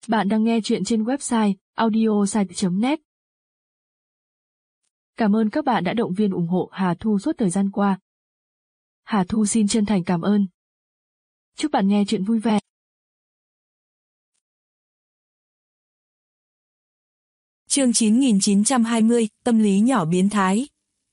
Bạn đang nghe chuyện trên website audiosite.net. Cảm ơn các bạn đã động viên ủng hộ Hà Thu suốt thời gian qua. Hà Thu xin chân thành cảm ơn. Chúc bạn nghe chuyện vui vẻ. Chương 9920, tâm lý nhỏ biến thái.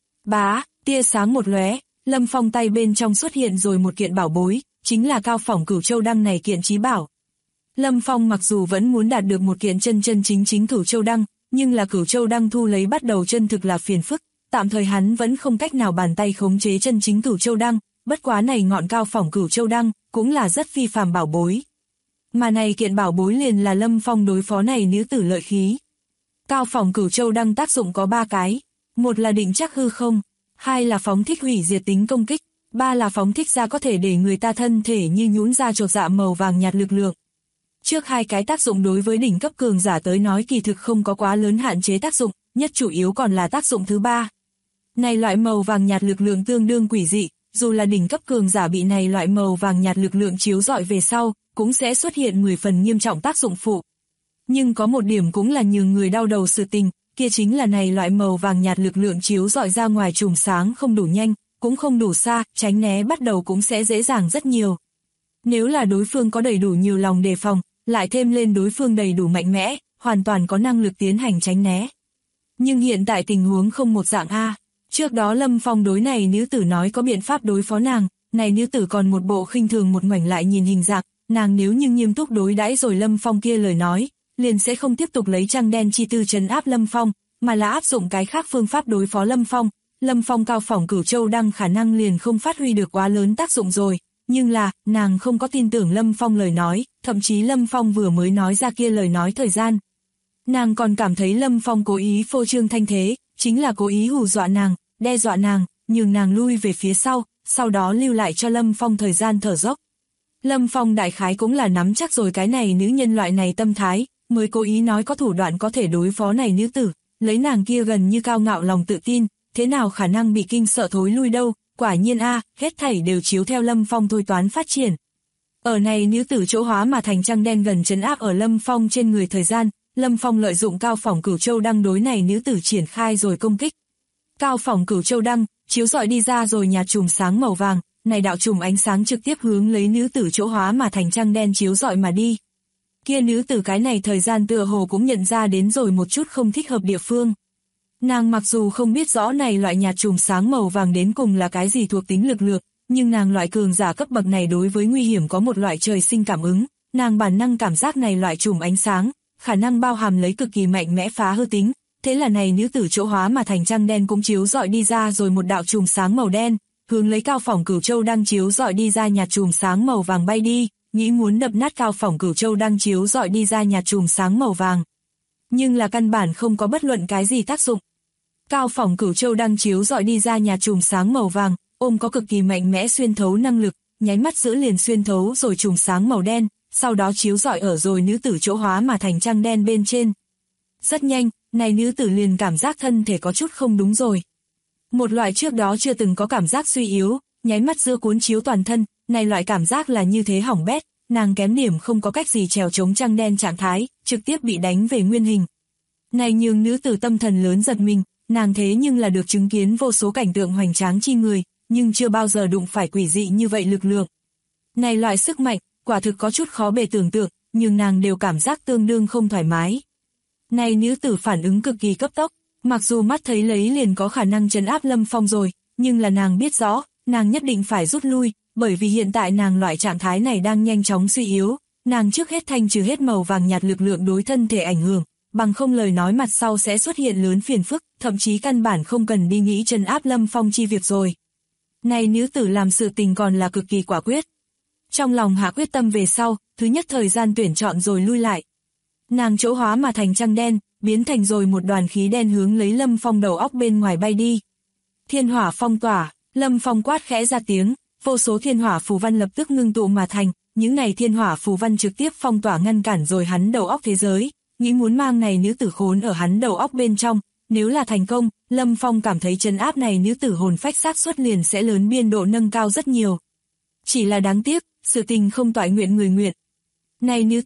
Bá, tia sáng một lóe, Lâm Phong tay bên trong xuất hiện rồi một kiện bảo bối, chính là cao phỏng cửu châu đăng này kiện chí bảo. Lâm Phong mặc dù vẫn muốn đạt được một kiện chân chính cửu châu đăng, nhưng là cửu châu đăng thu lấy bắt đầu chân thực là phiền phức, tạm thời hắn vẫn không cách nào bàn tay khống chế chân chính cửu châu đăng, bất quá này ngọn cao phỏng cửu châu đăng cũng là rất phi phàm bảo bối. Mà này kiện bảo bối liền là Lâm Phong đối phó này nữ tử lợi khí. Cao phỏng cửu châu đăng tác dụng có 3 cái, một là định chắc hư không, 2 là phóng thích hủy diệt tính công kích, 3 là phóng thích ra có thể để người ta thân thể như nhũn ra chột dạ màu vàng nhạt lực lượng. Trước 2 cái tác dụng đối với đỉnh cấp cường giả tới nói kỳ thực không có quá lớn hạn chế tác dụng, nhất chủ yếu còn là tác dụng thứ 3. Này loại màu vàng nhạt lực lượng tương đương quỷ dị, dù là đỉnh cấp cường giả bị này loại màu vàng nhạt lực lượng chiếu rọi về sau, cũng sẽ xuất hiện 10 phần nghiêm trọng tác dụng phụ. Nhưng có một điểm cũng là nhường người đau đầu sự tình, kia chính là này loại màu vàng nhạt lực lượng chiếu rọi ra ngoài chùm sáng không đủ nhanh, cũng không đủ xa, tránh né bắt đầu cũng sẽ dễ dàng rất nhiều. Nếu là đối phương có đầy đủ nhiều lòng đề phòng, lại thêm lên đối phương đầy đủ mạnh mẽ, hoàn toàn có năng lực tiến hành tránh né. Nhưng hiện tại tình huống không một dạng A. Trước đó Lâm Phong đối này nữ tử nói có biện pháp đối phó nàng, này nữ tử còn một bộ khinh thường một ngoảnh lại nhìn hình dạng, nàng nếu như nghiêm túc đối đãi rồi Lâm Phong kia lời nói, liền sẽ không tiếp tục lấy trăng đen chi tư trấn áp Lâm Phong, mà là áp dụng cái khác phương pháp đối phó Lâm Phong. Lâm Phong cao phỏng cửu châu đăng khả năng liền không phát huy được quá lớn tác dụng rồi, nhưng là, nàng không có tin tưởng Lâm Phong lời nói, thậm chí Lâm Phong vừa mới nói ra kia lời nói thời gian. Nàng còn cảm thấy Lâm Phong cố ý phô trương thanh thế, chính là cố ý hù dọa nàng, đe dọa nàng, nhường nàng lui về phía sau đó lưu lại cho Lâm Phong thời gian thở dốc. Lâm Phong đại khái cũng là nắm chắc rồi cái này nữ nhân loại này tâm thái, mới cố ý nói có thủ đoạn có thể đối phó này nữ tử, lấy nàng kia gần như cao ngạo lòng tự tin, thế nào khả năng bị kinh sợ thối lui đâu, quả nhiên hết thảy đều chiếu theo Lâm Phong thôi toán phát triển. Ở này nữ tử chỗ hóa mà thành trăng đen gần trấn áp ở Lâm Phong trên người thời gian, Lâm Phong lợi dụng cao phỏng cửu châu đăng đối này nữ tử triển khai rồi công kích. Cao phỏng cửu châu đăng, chiếu rọi đi ra rồi nhạt chùm sáng màu vàng, này đạo chùm ánh sáng trực tiếp hướng lấy nữ tử chỗ hóa mà thành trăng đen chiếu rọi mà đi. Kia nữ tử cái này thời gian tựa hồ cũng nhận ra đến rồi một chút không thích hợp địa phương. Nàng mặc dù không biết rõ này loại nhạt chùm sáng màu vàng đến cùng là cái gì thuộc tính lực lượng, nhưng nàng loại cường giả cấp bậc này đối với nguy hiểm có một loại trời sinh cảm ứng, nàng bản năng cảm giác này loại chùm ánh sáng, khả năng bao hàm lấy cực kỳ mạnh mẽ phá hư tính, thế là này nữ tử chỗ hóa mà thành trăng đen cũng chiếu rọi đi ra rồi một đạo chùm sáng màu đen, hướng lấy cao phỏng cửu châu đang chiếu rọi đi ra nhạt chùm sáng màu vàng bay đi, nghĩ muốn đập nát cao phỏng cửu châu đang chiếu rọi đi ra nhạt chùm sáng màu vàng. Nhưng là căn bản không có bất luận cái gì tác dụng. Cao phỏng cửu châu đang chiếu rọi đi ra nhạt chùm sáng màu vàng, ôm có cực kỳ mạnh mẽ xuyên thấu năng lực, nháy mắt giữa liền xuyên thấu rồi chùm sáng màu đen, sau đó chiếu rọi ở rồi nữ tử chỗ hóa mà thành trăng đen bên trên. Rất nhanh, này nữ tử liền cảm giác thân thể có chút không đúng rồi. Một loại trước đó chưa từng có cảm giác suy yếu, nháy mắt giữa cuốn chiếu toàn thân, này loại cảm giác là như thế hỏng bét, nàng kém điểm không có cách gì trèo chống trăng đen trạng thái, trực tiếp bị đánh về nguyên hình. Này nhường nữ tử tâm thần lớn giật mình, nàng thế nhưng là được chứng kiến vô số cảnh tượng hoành tráng chi người, nhưng chưa bao giờ đụng phải quỷ dị như vậy lực lượng. Này loại sức mạnh, quả thực có chút khó bề tưởng tượng, nhưng nàng đều cảm giác tương đương không thoải mái. Này nữ tử phản ứng cực kỳ cấp tốc, mặc dù mắt thấy lấy liền có khả năng trấn áp Lâm Phong rồi, nhưng là nàng biết rõ, nàng nhất định phải rút lui, bởi vì hiện tại nàng loại trạng thái này đang nhanh chóng suy yếu, nàng trước hết thanh trừ hết màu vàng nhạt lực lượng đối thân thể ảnh hưởng, bằng không lời nói mặt sau sẽ xuất hiện lớn phiền phức, thậm chí căn bản không cần đi nghĩ trấn áp Lâm Phong chi việc rồi. Này nữ tử làm sự tình còn là cực kỳ quả quyết. Trong lòng hạ quyết tâm về sau, thứ nhất thời gian tuyển chọn rồi lui lại. Nàng chỗ hóa mà thành trăng đen, biến thành rồi một đoàn khí đen hướng lấy Lâm Phong đầu óc bên ngoài bay đi. Thiên hỏa phong tỏa, Lâm Phong quát khẽ ra tiếng, vô số thiên hỏa phù văn lập tức ngưng tụ mà thành, những này thiên hỏa phù văn trực tiếp phong tỏa ngăn cản rồi hắn đầu óc thế giới, nghĩ muốn mang này nữ tử khốn ở hắn đầu óc bên trong, nếu là thành công, Lâm Phong cảm thấy trấn áp này nữ tử hồn phách xác suất liền sẽ lớn biên độ nâng cao rất nhiều. Chỉ là đáng tiếc, sự tình không toại nguyện người nguyện. Này nữ tử,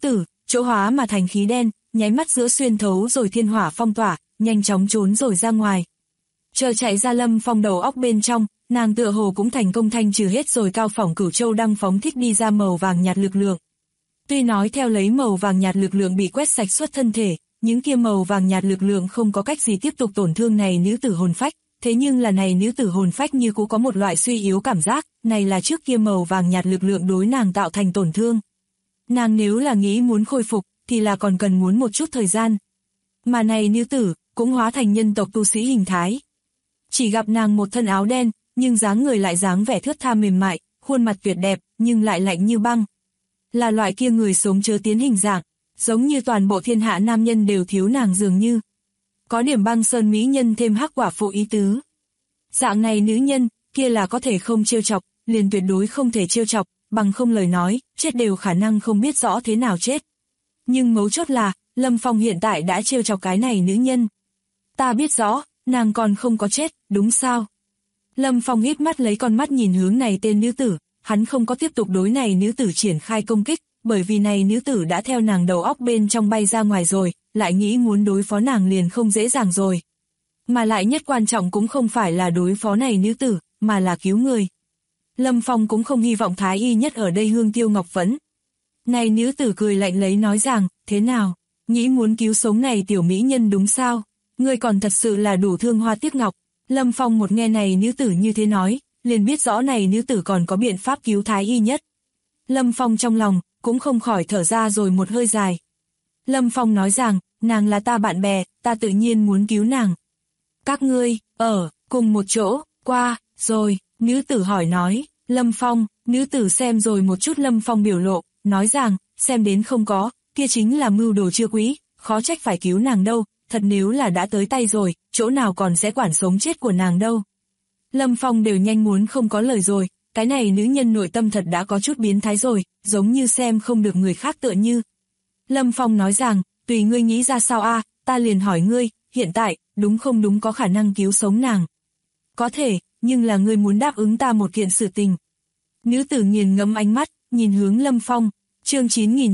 chỗ hóa mà thành khí đen, nháy mắt giữa xuyên thấu rồi thiên hỏa phong tỏa, nhanh chóng trốn rồi ra ngoài. Chờ chạy ra Lâm Phong đầu óc bên trong, nàng tựa hồ cũng thành công thanh trừ hết rồi cao phỏng cửu châu đang phóng thích đi ra màu vàng nhạt lực lượng. Tuy nói theo lấy màu vàng nhạt lực lượng bị quét sạch suốt thân thể, những kia màu vàng nhạt lực lượng không có cách gì tiếp tục tổn thương này nữ tử hồn phách, thế nhưng là này nữ tử hồn phách như cũng có một loại suy yếu cảm giác, này là trước kia màu vàng nhạt lực lượng đối nàng tạo thành tổn thương. Nàng nếu là nghĩ muốn khôi phục, thì là còn cần muốn một chút thời gian. Mà này nữ tử, cũng hóa thành nhân tộc tu sĩ hình thái. Chỉ gặp nàng một thân áo đen, nhưng dáng người lại dáng vẻ thướt tha mềm mại, khuôn mặt tuyệt đẹp, nhưng lại lạnh như băng. Là loại kia người sống chớ tiến hình dạng, giống như toàn bộ thiên hạ nam nhân đều thiếu nàng dường như. Có điểm băng sơn mỹ nhân thêm hắc quả phụ ý tứ. Dạng này nữ nhân, kia là có thể không trêu chọc, liền tuyệt đối không thể trêu chọc, bằng không lời nói, chết đều khả năng không biết rõ thế nào chết. Nhưng mấu chốt là, Lâm Phong hiện tại đã trêu chọc cái này nữ nhân. Ta biết rõ, nàng còn không có chết, đúng sao? Lâm Phong híp mắt lấy con mắt nhìn hướng này tên nữ tử, hắn không có tiếp tục đối này nữ tử triển khai công kích, bởi vì này nữ tử đã theo nàng đầu óc bên trong bay ra ngoài rồi, lại nghĩ muốn đối phó nàng liền không dễ dàng rồi. Mà lại nhất quan trọng cũng không phải là đối phó này nữ tử, mà là cứu người. Lâm Phong cũng không hy vọng Thái Y nhất ở đây Hương Tiêu Ngọc Phẫn. Này nữ tử cười lạnh lấy nói rằng, thế nào, nghĩ muốn cứu sống này tiểu mỹ nhân đúng sao? Ngươi còn thật sự là đủ thương hoa tiếc ngọc. Lâm Phong một nghe này nữ tử như thế nói, liền biết rõ này nữ tử còn có biện pháp cứu Thái Y nhất. Lâm Phong trong lòng, cũng không khỏi thở ra rồi một hơi dài. Lâm Phong nói rằng, nàng là ta bạn bè, ta tự nhiên muốn cứu nàng. Các ngươi, ở, cùng một chỗ, qua, rồi, nữ tử hỏi nói, Lâm Phong, nữ tử xem rồi một chút Lâm Phong biểu lộ, nói rằng, xem đến không có, kia chính là mưu đồ chưa quý, khó trách phải cứu nàng đâu, thật nếu là đã tới tay rồi, chỗ nào còn sẽ quản sống chết của nàng đâu. Lâm Phong đều nhanh muốn không có lời rồi, cái này nữ nhân nội tâm thật đã có chút biến thái rồi, giống như xem không được người khác tựa như. Lâm Phong nói rằng, tùy ngươi nghĩ ra sao a, ta liền hỏi ngươi, hiện tại, đúng không đúng có khả năng cứu sống nàng. Có thể, nhưng là ngươi muốn đáp ứng ta một kiện sự tình. Nữ tử nghiền ngẫm ánh mắt, nhìn hướng Lâm Phong, chương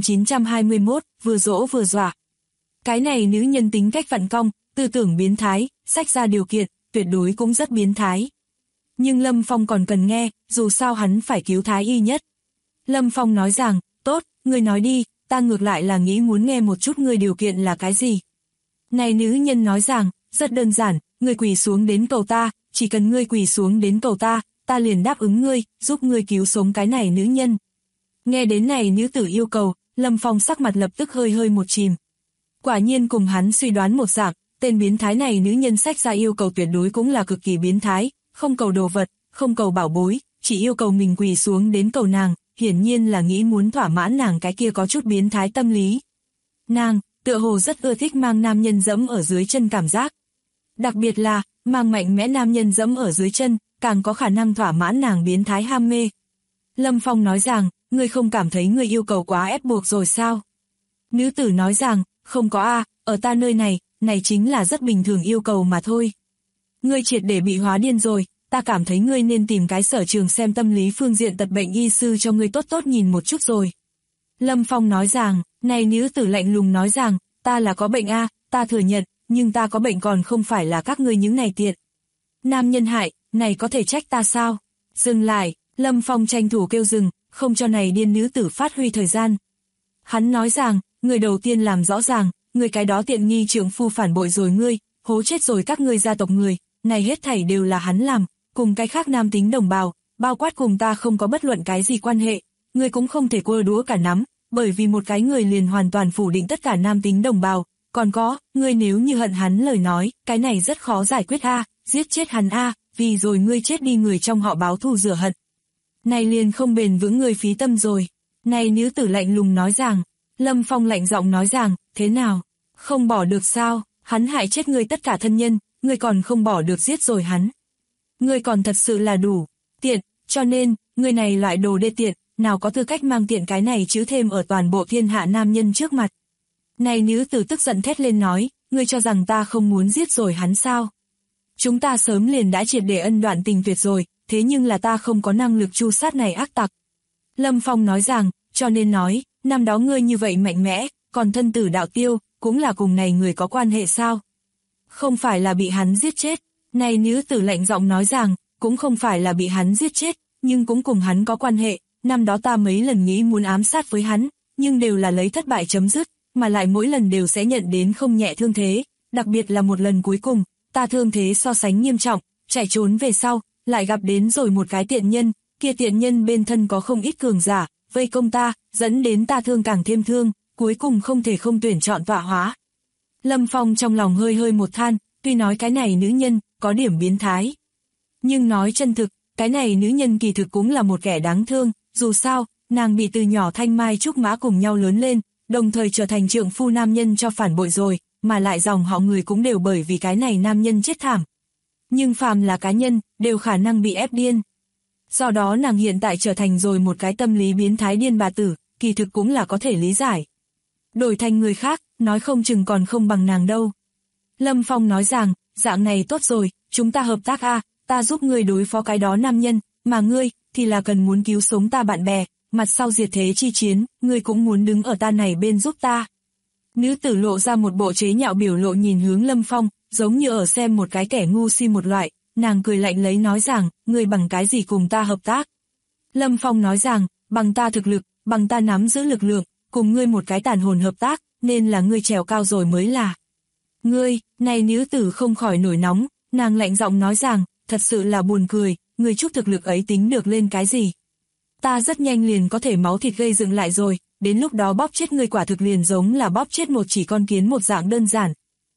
9921, vừa dỗ vừa dọa. Cái này nữ nhân tính cách vặn cong, tư tưởng biến thái, sách ra điều kiện, tuyệt đối cũng rất biến thái. Nhưng Lâm Phong còn cần nghe, dù sao hắn phải cứu Thái Y nhất. Lâm Phong nói rằng, tốt, ngươi nói đi, ta ngược lại là nghĩ muốn nghe một chút ngươi điều kiện là cái gì. Này nữ nhân nói rằng, rất đơn giản, ngươi quỳ xuống đến cầu ta, chỉ cần ngươi quỳ xuống đến cầu ta, ta liền đáp ứng ngươi, giúp ngươi cứu sống cái này nữ nhân. Nghe đến này nữ tử yêu cầu, Lâm Phong sắc mặt lập tức hơi hơi một chìm. Quả nhiên cùng hắn suy đoán một dạng, tên biến thái này nữ nhân sách ra yêu cầu tuyệt đối cũng là cực kỳ biến thái, không cầu đồ vật, không cầu bảo bối, chỉ yêu cầu mình quỳ xuống đến cầu nàng, hiển nhiên là nghĩ muốn thỏa mãn nàng cái kia có chút biến thái tâm lý. Nàng, tựa hồ rất ưa thích mang nam nhân dẫm ở dưới chân cảm giác. Đặc biệt là, mang mạnh mẽ nam nhân dẫm ở dưới chân, càng có khả năng thỏa mãn nàng biến thái ham mê. Lâm Phong nói rằng, ngươi không cảm thấy ngươi yêu cầu quá ép buộc rồi sao? Nữ tử nói rằng, không có a, ở ta nơi này, này chính là rất bình thường yêu cầu mà thôi. Ngươi triệt để bị hóa điên rồi, ta cảm thấy ngươi nên tìm cái sở trường xem tâm lý phương diện tật bệnh y sư cho ngươi tốt tốt nhìn một chút rồi. Lâm Phong nói rằng, này nữ tử lạnh lùng nói rằng, ta là có bệnh a, ta thừa nhận, nhưng ta có bệnh còn không phải là các ngươi những này tiện. Nam nhân hại, này có thể trách ta sao? Dừng lại, Lâm Phong tranh thủ kêu dừng, không cho này điên nữ tử phát huy thời gian. Hắn nói rằng, người đầu tiên làm rõ ràng, người cái đó tiện nghi trượng phu phản bội rồi ngươi, hố chết rồi các ngươi gia tộc người, này hết thảy đều là hắn làm, cùng cái khác nam tính đồng bào, bao quát cùng ta không có bất luận cái gì quan hệ, ngươi cũng không thể quơ đũa cả nắm, bởi vì một cái người liền hoàn toàn phủ định tất cả nam tính đồng bào, còn có, ngươi nếu như hận hắn lời nói, cái này rất khó giải quyết a, giết chết hắn a, vì rồi ngươi chết đi người trong họ báo thù rửa hận. Này liền không bền vững người phí tâm rồi. Này nữ tử lạnh lùng nói rằng, Lâm Phong lạnh giọng nói rằng, thế nào, không bỏ được sao, hắn hại chết ngươi tất cả thân nhân, ngươi còn không bỏ được giết rồi hắn. Ngươi còn thật sự là đủ tiện, cho nên, ngươi này loại đồ đê tiện, nào có tư cách mang tiện cái này chữ thêm ở toàn bộ thiên hạ nam nhân trước mặt. Này nữ tử tức giận thét lên nói, ngươi cho rằng ta không muốn giết rồi hắn sao? Chúng ta sớm liền đã triệt để ân đoạn tình tuyệt rồi, thế nhưng là ta không có năng lực tru sát này ác tặc. Lâm Phong nói rằng, cho nên nói, năm đó ngươi như vậy mạnh mẽ, còn thân tử đạo tiêu, cũng là cùng này người có quan hệ sao? Không phải là bị hắn giết chết. Này nữ tử lạnh giọng nói rằng, cũng không phải là bị hắn giết chết, nhưng cũng cùng hắn có quan hệ. Năm đó ta mấy lần nghĩ muốn ám sát với hắn, nhưng đều là lấy thất bại chấm dứt, mà lại mỗi lần đều sẽ nhận đến không nhẹ thương thế, đặc biệt là một lần cuối cùng, ta thương thế so sánh nghiêm trọng, chạy trốn về sau, lại gặp đến rồi một cái tiện nhân, kia tiện nhân bên thân có không ít cường giả, vây công ta, dẫn đến ta thương càng thêm thương, cuối cùng không thể không tuyển chọn tọa hóa. Lâm Phong trong lòng hơi hơi một than, tuy nói cái này nữ nhân có điểm biến thái, nhưng nói chân thực, cái này nữ nhân kỳ thực cũng là một kẻ đáng thương, dù sao, nàng bị từ nhỏ thanh mai trúc mã cùng nhau lớn lên, đồng thời trở thành trượng phu nam nhân cho phản bội rồi, mà lại dòng họ người cũng đều bởi vì cái này nam nhân chết thảm. Nhưng phàm là cá nhân, đều khả năng bị ép điên. Do đó nàng hiện tại trở thành rồi một cái tâm lý biến thái điên bà tử, kỳ thực cũng là có thể lý giải. Đổi thành người khác, nói không chừng còn không bằng nàng đâu. Lâm Phong nói rằng, dạng này tốt rồi, chúng ta hợp tác a, ta giúp ngươi đối phó cái đó nam nhân, mà ngươi, thì là cần muốn cứu sống ta bạn bè, mặt sau diệt thế chi chiến, ngươi cũng muốn đứng ở ta này bên giúp ta. Nữ tử lộ ra một bộ chế nhạo biểu lộ nhìn hướng Lâm Phong, giống như ở xem một cái kẻ ngu si một loại, nàng cười lạnh lấy nói rằng, ngươi bằng cái gì cùng ta hợp tác. Lâm Phong nói rằng, bằng ta thực lực, bằng ta nắm giữ lực lượng, cùng ngươi một cái tàn hồn hợp tác, nên là ngươi trèo cao rồi mới là. Ngươi, này nữ tử không khỏi nổi nóng, nàng lạnh giọng nói rằng, thật sự là buồn cười, ngươi chút thực lực ấy tính được lên cái gì. Ta rất nhanh liền có thể máu thịt gây dựng lại rồi, đến lúc đó bóp chết ngươi quả thực liền giống là bóp chết một chỉ con kiến một dạng đơn giản.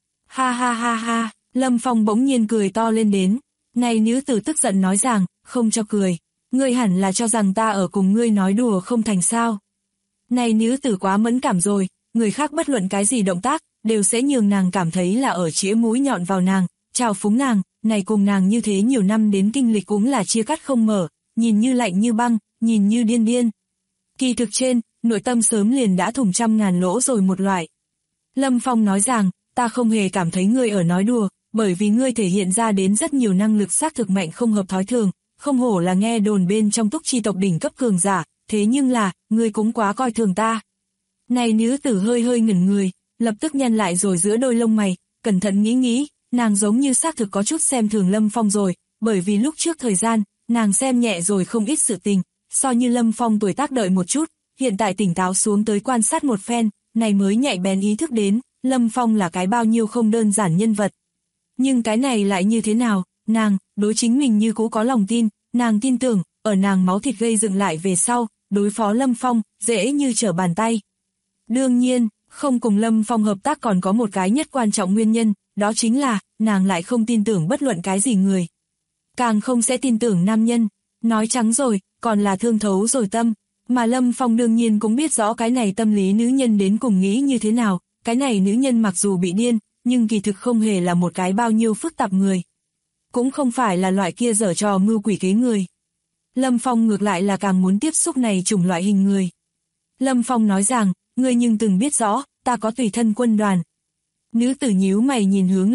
Ha ha ha ha, Lâm Phong bỗng nhiên cười to lên đến. Này nữ tử tức giận nói rằng, không cho cười, ngươi hẳn là cho rằng ta ở cùng ngươi nói đùa không thành sao. Này nữ tử quá mẫn cảm rồi, người khác bất luận cái gì động tác, đều sẽ nhường nàng cảm thấy là ở chĩa mũi nhọn vào nàng, chào phúng nàng, này cùng nàng như thế nhiều năm đến kinh lịch cũng là chia cắt không mở, nhìn như lạnh như băng, nhìn như điên điên. Kỳ thực trên, nội tâm sớm liền đã thủng trăm ngàn lỗ rồi một loại. Lâm Phong nói rằng, ta không hề cảm thấy ngươi ở nói đùa, bởi vì ngươi thể hiện ra đến rất nhiều năng lực xác thực mạnh không hợp thói thường, không hổ là nghe đồn bên trong Túc Chi tộc đỉnh cấp cường giả, thế nhưng là, ngươi cũng quá coi thường ta. Này nữ tử hơi hơi ngẩn người, lập tức nhăn lại rồi giữa đôi lông mày, cẩn thận nghĩ, nàng giống như xác thực có chút xem thường Lâm Phong rồi, bởi vì lúc trước thời gian, nàng xem nhẹ rồi không ít sự tình, so như Lâm Phong tuổi tác đợi một chút, hiện tại tỉnh táo xuống tới quan sát một phen, này mới nhạy bén ý thức đến, Lâm Phong là cái bao nhiêu không đơn giản nhân vật. Nhưng cái này lại như thế nào, nàng, đối chính mình như cũ có lòng tin, nàng tin tưởng, ở nàng máu thịt gây dựng lại về sau, đối phó Lâm Phong, dễ như trở bàn tay. Đương nhiên, không cùng Lâm Phong hợp tác còn có một cái nhất quan trọng nguyên nhân, đó chính là, nàng lại không tin tưởng bất luận cái gì người. Càng không sẽ tin tưởng nam nhân, nói trắng rồi, còn là thương thấu rồi tâm. Mà Lâm Phong đương nhiên cũng biết rõ cái này tâm lý nữ nhân đến cùng nghĩ như thế nào, cái này nữ nhân mặc dù bị điên, nhưng kỳ thực không hề là một cái bao nhiêu phức tạp người. Cũng không phải là loại kia giở trò mưu quỷ kế người. Lâm Phong ngược lại là càng muốn tiếp xúc này chủng loại hình người. Lâm Phong nói rằng, ngươi nhưng từng biết rõ, ta có tùy thân quân đoàn. Nữ tử nhíu mày nhìn hướng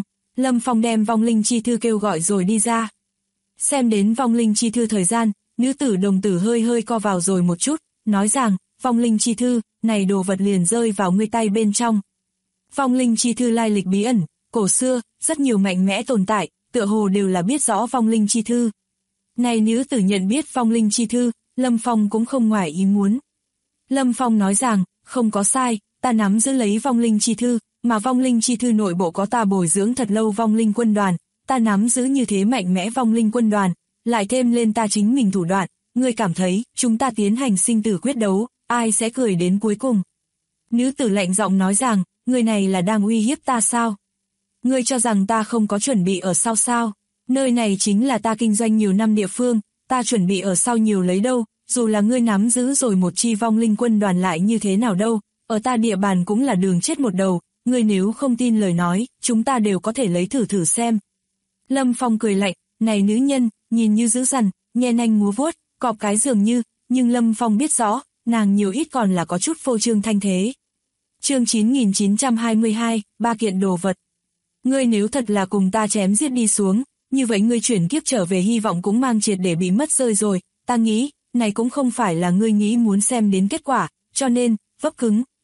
Lâm Phong đem vong linh chi thư kêu gọi rồi đi ra. Xem đến vong linh chi thư thời gian, nữ tử đồng tử hơi hơi co vào rồi một chút, nói rằng, vong linh chi thư, này đồ vật liền rơi vào ngươi tay bên trong. Vong linh chi thư lai lịch bí ẩn, cổ xưa, rất nhiều mạnh mẽ tồn tại, tựa hồ đều là biết rõ vong linh chi thư. Này nữ tử nhận biết vong linh chi thư, Lâm Phong cũng không ngoài ý muốn. Lâm Phong nói rằng, không có sai, ta nắm giữ lấy vong linh chi thư, mà vong linh chi thư nội bộ có ta bồi dưỡng thật lâu vong linh quân đoàn, ta nắm giữ như thế mạnh mẽ vong linh quân đoàn, lại thêm lên ta chính mình thủ đoạn, ngươi cảm thấy, chúng ta tiến hành sinh tử quyết đấu, ai sẽ cười đến cuối cùng. Nữ tử lạnh giọng nói rằng, người này là đang uy hiếp ta sao? Ngươi cho rằng ta không có chuẩn bị ở sau sao? Nơi này chính là ta kinh doanh nhiều năm địa phương, ta chuẩn bị ở sau nhiều lấy đâu, dù là ngươi nắm giữ rồi một chi vong linh quân đoàn lại như thế nào đâu, ở ta địa bàn cũng là đường chết một đầu, ngươi nếu không tin lời nói, chúng ta đều có thể lấy thử xem. Lâm Phong cười lạnh, này nữ nhân, nhìn như dữ dằn, nhe nanh múa vuốt, cọp cái dường như, nhưng Lâm Phong biết rõ, nàng nhiều ít còn là có chút phô trương thanh thế. Chương 9922, ba kiện đồ vật. Ngươi nếu thật là cùng ta chém giết đi xuống, như vậy ngươi chuyển kiếp trở về hy vọng cũng mang triệt để bị mất rơi rồi, ta nghĩ, này cũng không phải là ngươi nghĩ muốn xem đến kết quả, cho nên, vấp cứng,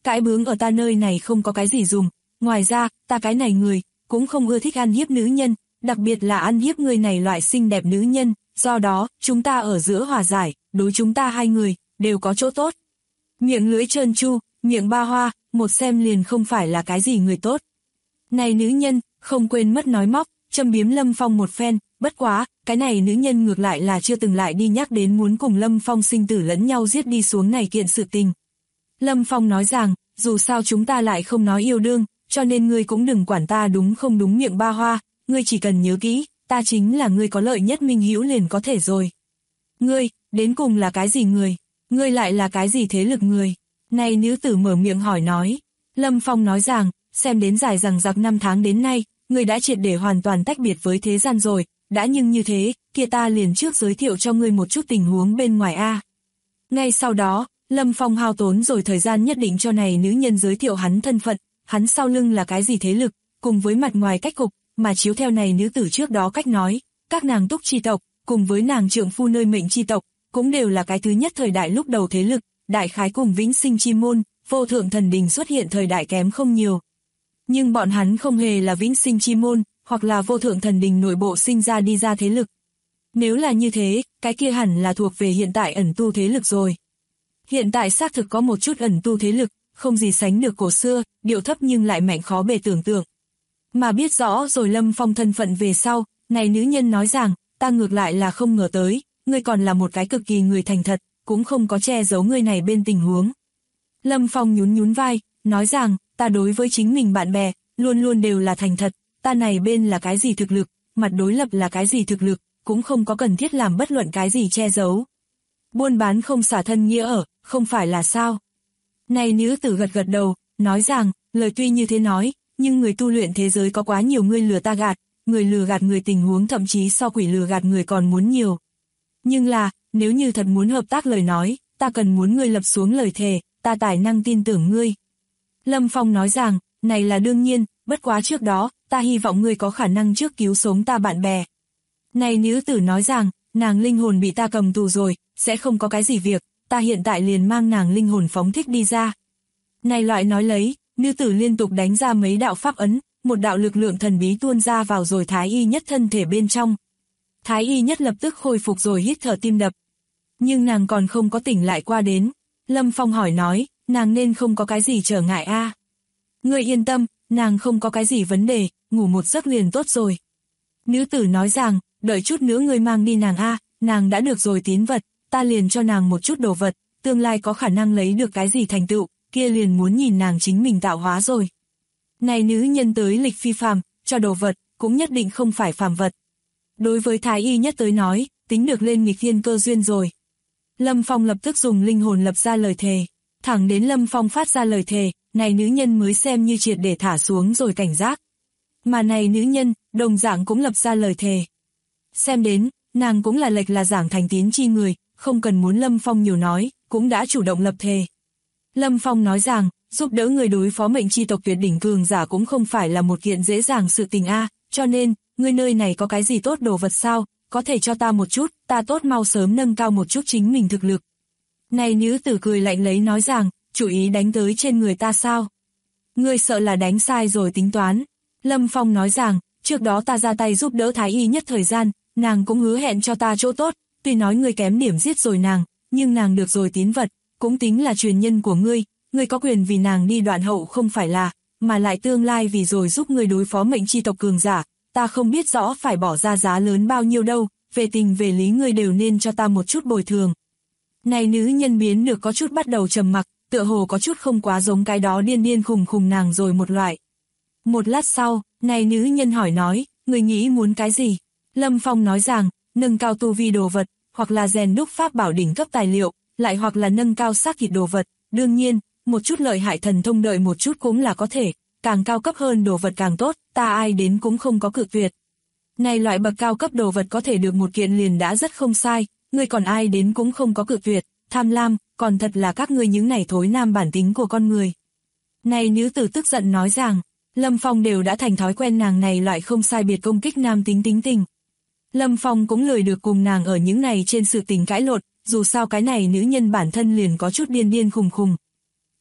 cãi bướng ở ta nơi này không có cái gì dùng, ngoài ra, ta cái này người, cũng không ưa thích ăn hiếp nữ nhân, đặc biệt là ăn hiếp người này loại xinh đẹp nữ nhân, do đó, chúng ta ở giữa hòa giải, đối chúng ta hai người, đều có chỗ tốt. Miệng lưỡi trơn tru, miệng ba hoa, một xem liền không phải là cái gì người tốt. Này nữ nhân, không quên mất nói móc, châm biếm Lâm Phong một phen, bất quá, cái này nữ nhân ngược lại là chưa từng lại đi nhắc đến muốn cùng Lâm Phong sinh tử lẫn nhau giết đi xuống này kiện sự tình. Lâm Phong nói rằng, dù sao chúng ta lại không nói yêu đương, cho nên ngươi cũng đừng quản ta đúng không đúng miệng ba hoa, ngươi chỉ cần nhớ kỹ, ta chính là ngươi có lợi nhất minh hữu liền có thể rồi. Ngươi, đến cùng là cái gì người? Ngươi lại là cái gì thế lực người? Này nữ tử mở miệng hỏi nói. Lâm Phong nói rằng, xem đến dài rằng giặc 5 tháng đến nay, ngươi đã triệt để hoàn toàn tách biệt với thế gian rồi, đã nhưng như thế, kia ta liền trước giới thiệu cho ngươi một chút tình huống bên ngoài a. Ngay sau đó, Lâm Phong hao tốn rồi thời gian nhất định cho này nữ nhân giới thiệu hắn thân phận, hắn sau lưng là cái gì thế lực, cùng với mặt ngoài cách cục, mà chiếu theo này nữ tử trước đó cách nói, các nàng túc chi tộc, cùng với nàng trượng phu nơi mệnh chi tộc, cũng đều là cái thứ nhất thời đại lúc đầu thế lực, đại khái cùng vĩnh sinh chi môn, vô thượng thần đình xuất hiện thời đại kém không nhiều. Nhưng bọn hắn không hề là vĩnh sinh chi môn, hoặc là vô thượng thần đình nội bộ sinh ra đi ra thế lực. Nếu là như thế, cái kia hẳn là thuộc về hiện tại ẩn tu thế lực rồi. Hiện tại xác thực có một chút ẩn tu thế lực, không gì sánh được cổ xưa, điệu thấp nhưng lại mạnh khó bề tưởng tượng. Mà biết rõ rồi Lâm Phong thân phận về sau, này nữ nhân nói rằng, ta ngược lại là không ngờ tới, ngươi còn là một cái cực kỳ người thành thật, cũng không có che giấu ngươi này bên tình huống. Lâm Phong nhún nhún vai, nói rằng, ta đối với chính mình bạn bè, luôn luôn đều là thành thật, ta này bên là cái gì thực lực, mặt đối lập là cái gì thực lực, cũng không có cần thiết làm bất luận cái gì che giấu. Buôn bán không xả thân nghĩa ở, không phải là sao? Này nữ tử gật gật đầu, nói rằng, lời tuy như thế nói, nhưng người tu luyện thế giới có quá nhiều người lừa ta gạt, người lừa gạt người tình huống thậm chí so quỷ lừa gạt người còn muốn nhiều. Nhưng là, nếu như thật muốn hợp tác lời nói, ta cần muốn ngươi lập xuống lời thề, ta tài năng tin tưởng ngươi. Lâm Phong nói rằng, này là đương nhiên, bất quá trước đó, ta hy vọng ngươi có khả năng trước cứu sống ta bạn bè. Này nữ tử nói rằng, nàng linh hồn bị ta cầm tù rồi, sẽ không có cái gì việc, ta hiện tại liền mang nàng linh hồn phóng thích đi ra. Này loại nói lấy, nữ tử liên tục đánh ra mấy đạo pháp ấn, một đạo lực lượng thần bí tuôn ra vào rồi Thái Y Nhất thân thể bên trong. Thái Y Nhất lập tức khôi phục rồi hít thở tim đập. Nhưng nàng còn không có tỉnh lại qua đến. Lâm Phong hỏi nói, nàng nên không có cái gì trở ngại a. Ngươi yên tâm, nàng không có cái gì vấn đề, ngủ một giấc liền tốt rồi. Nữ tử nói rằng, đợi chút nữa ngươi mang đi nàng a, nàng đã được rồi tín vật, ta liền cho nàng một chút đồ vật, tương lai có khả năng lấy được cái gì thành tựu, kia liền muốn nhìn nàng chính mình tạo hóa rồi. Này nữ nhân tới lịch phi phàm, cho đồ vật, cũng nhất định không phải phàm vật. Đối với Thái Y Nhất tới nói, tính được lên nghịch thiên cơ duyên rồi. Lâm Phong lập tức dùng linh hồn lập ra lời thề. Thẳng đến Lâm Phong phát ra lời thề, này nữ nhân mới xem như triệt để thả xuống rồi cảnh giác. Mà này nữ nhân, đồng dạng cũng lập ra lời thề. Xem đến, nàng cũng là lệch là giảng thành tín chi người, không cần muốn Lâm Phong nhiều nói, cũng đã chủ động lập thề. Lâm Phong nói rằng, giúp đỡ người đối phó mệnh chi tộc tuyệt đỉnh cường giả cũng không phải là một kiện dễ dàng sự tình a, cho nên, ngươi nơi này có cái gì tốt đồ vật sao, có thể cho ta một chút, ta tốt mau sớm nâng cao một chút chính mình thực lực. Này nữ tử cười lạnh lấy nói rằng, chủ ý đánh tới trên người ta sao? Ngươi sợ là đánh sai rồi tính toán. Lâm Phong nói rằng, trước đó ta ra tay giúp đỡ Thái Y Nhất thời gian, nàng cũng hứa hẹn cho ta chỗ tốt, tuy nói ngươi kém điểm giết rồi nàng, nhưng nàng được rồi tín vật, cũng tính là truyền nhân của ngươi có quyền vì nàng đi đoạn hậu không phải là, mà lại tương lai vì rồi giúp ngươi đối phó mệnh chi tộc cường giả, ta không biết rõ phải bỏ ra giá lớn bao nhiêu đâu, về tình về lý ngươi đều nên cho ta một chút bồi thường. Này nữ nhân biến được có chút bắt đầu trầm mặc, tựa hồ có chút không quá giống cái đó điên điên khùng khùng nàng rồi một loại. Một lát sau, này nữ nhân hỏi nói, người nghĩ muốn cái gì? Lâm Phong nói rằng, nâng cao tu vi đồ vật, hoặc là rèn đúc pháp bảo đỉnh cấp tài liệu, lại hoặc là nâng cao xác thịt đồ vật, đương nhiên, một chút lợi hại thần thông đợi một chút cũng là có thể, càng cao cấp hơn đồ vật càng tốt, ta ai đến cũng không có cự tuyệt. Này loại bậc cao cấp đồ vật có thể được một kiện liền đã rất không sai, ngươi còn ai đến cũng không có cự tuyệt, tham lam, còn thật là các ngươi những này thối nam bản tính của con người. Này nữ tử tức giận nói rằng, Lâm Phong đều đã thành thói quen nàng này loại không sai biệt công kích nam tính tính tình. Lâm Phong cũng lười được cùng nàng ở những này trên sự tình cãi lộn, dù sao cái này nữ nhân bản thân liền có chút điên điên khùng khùng.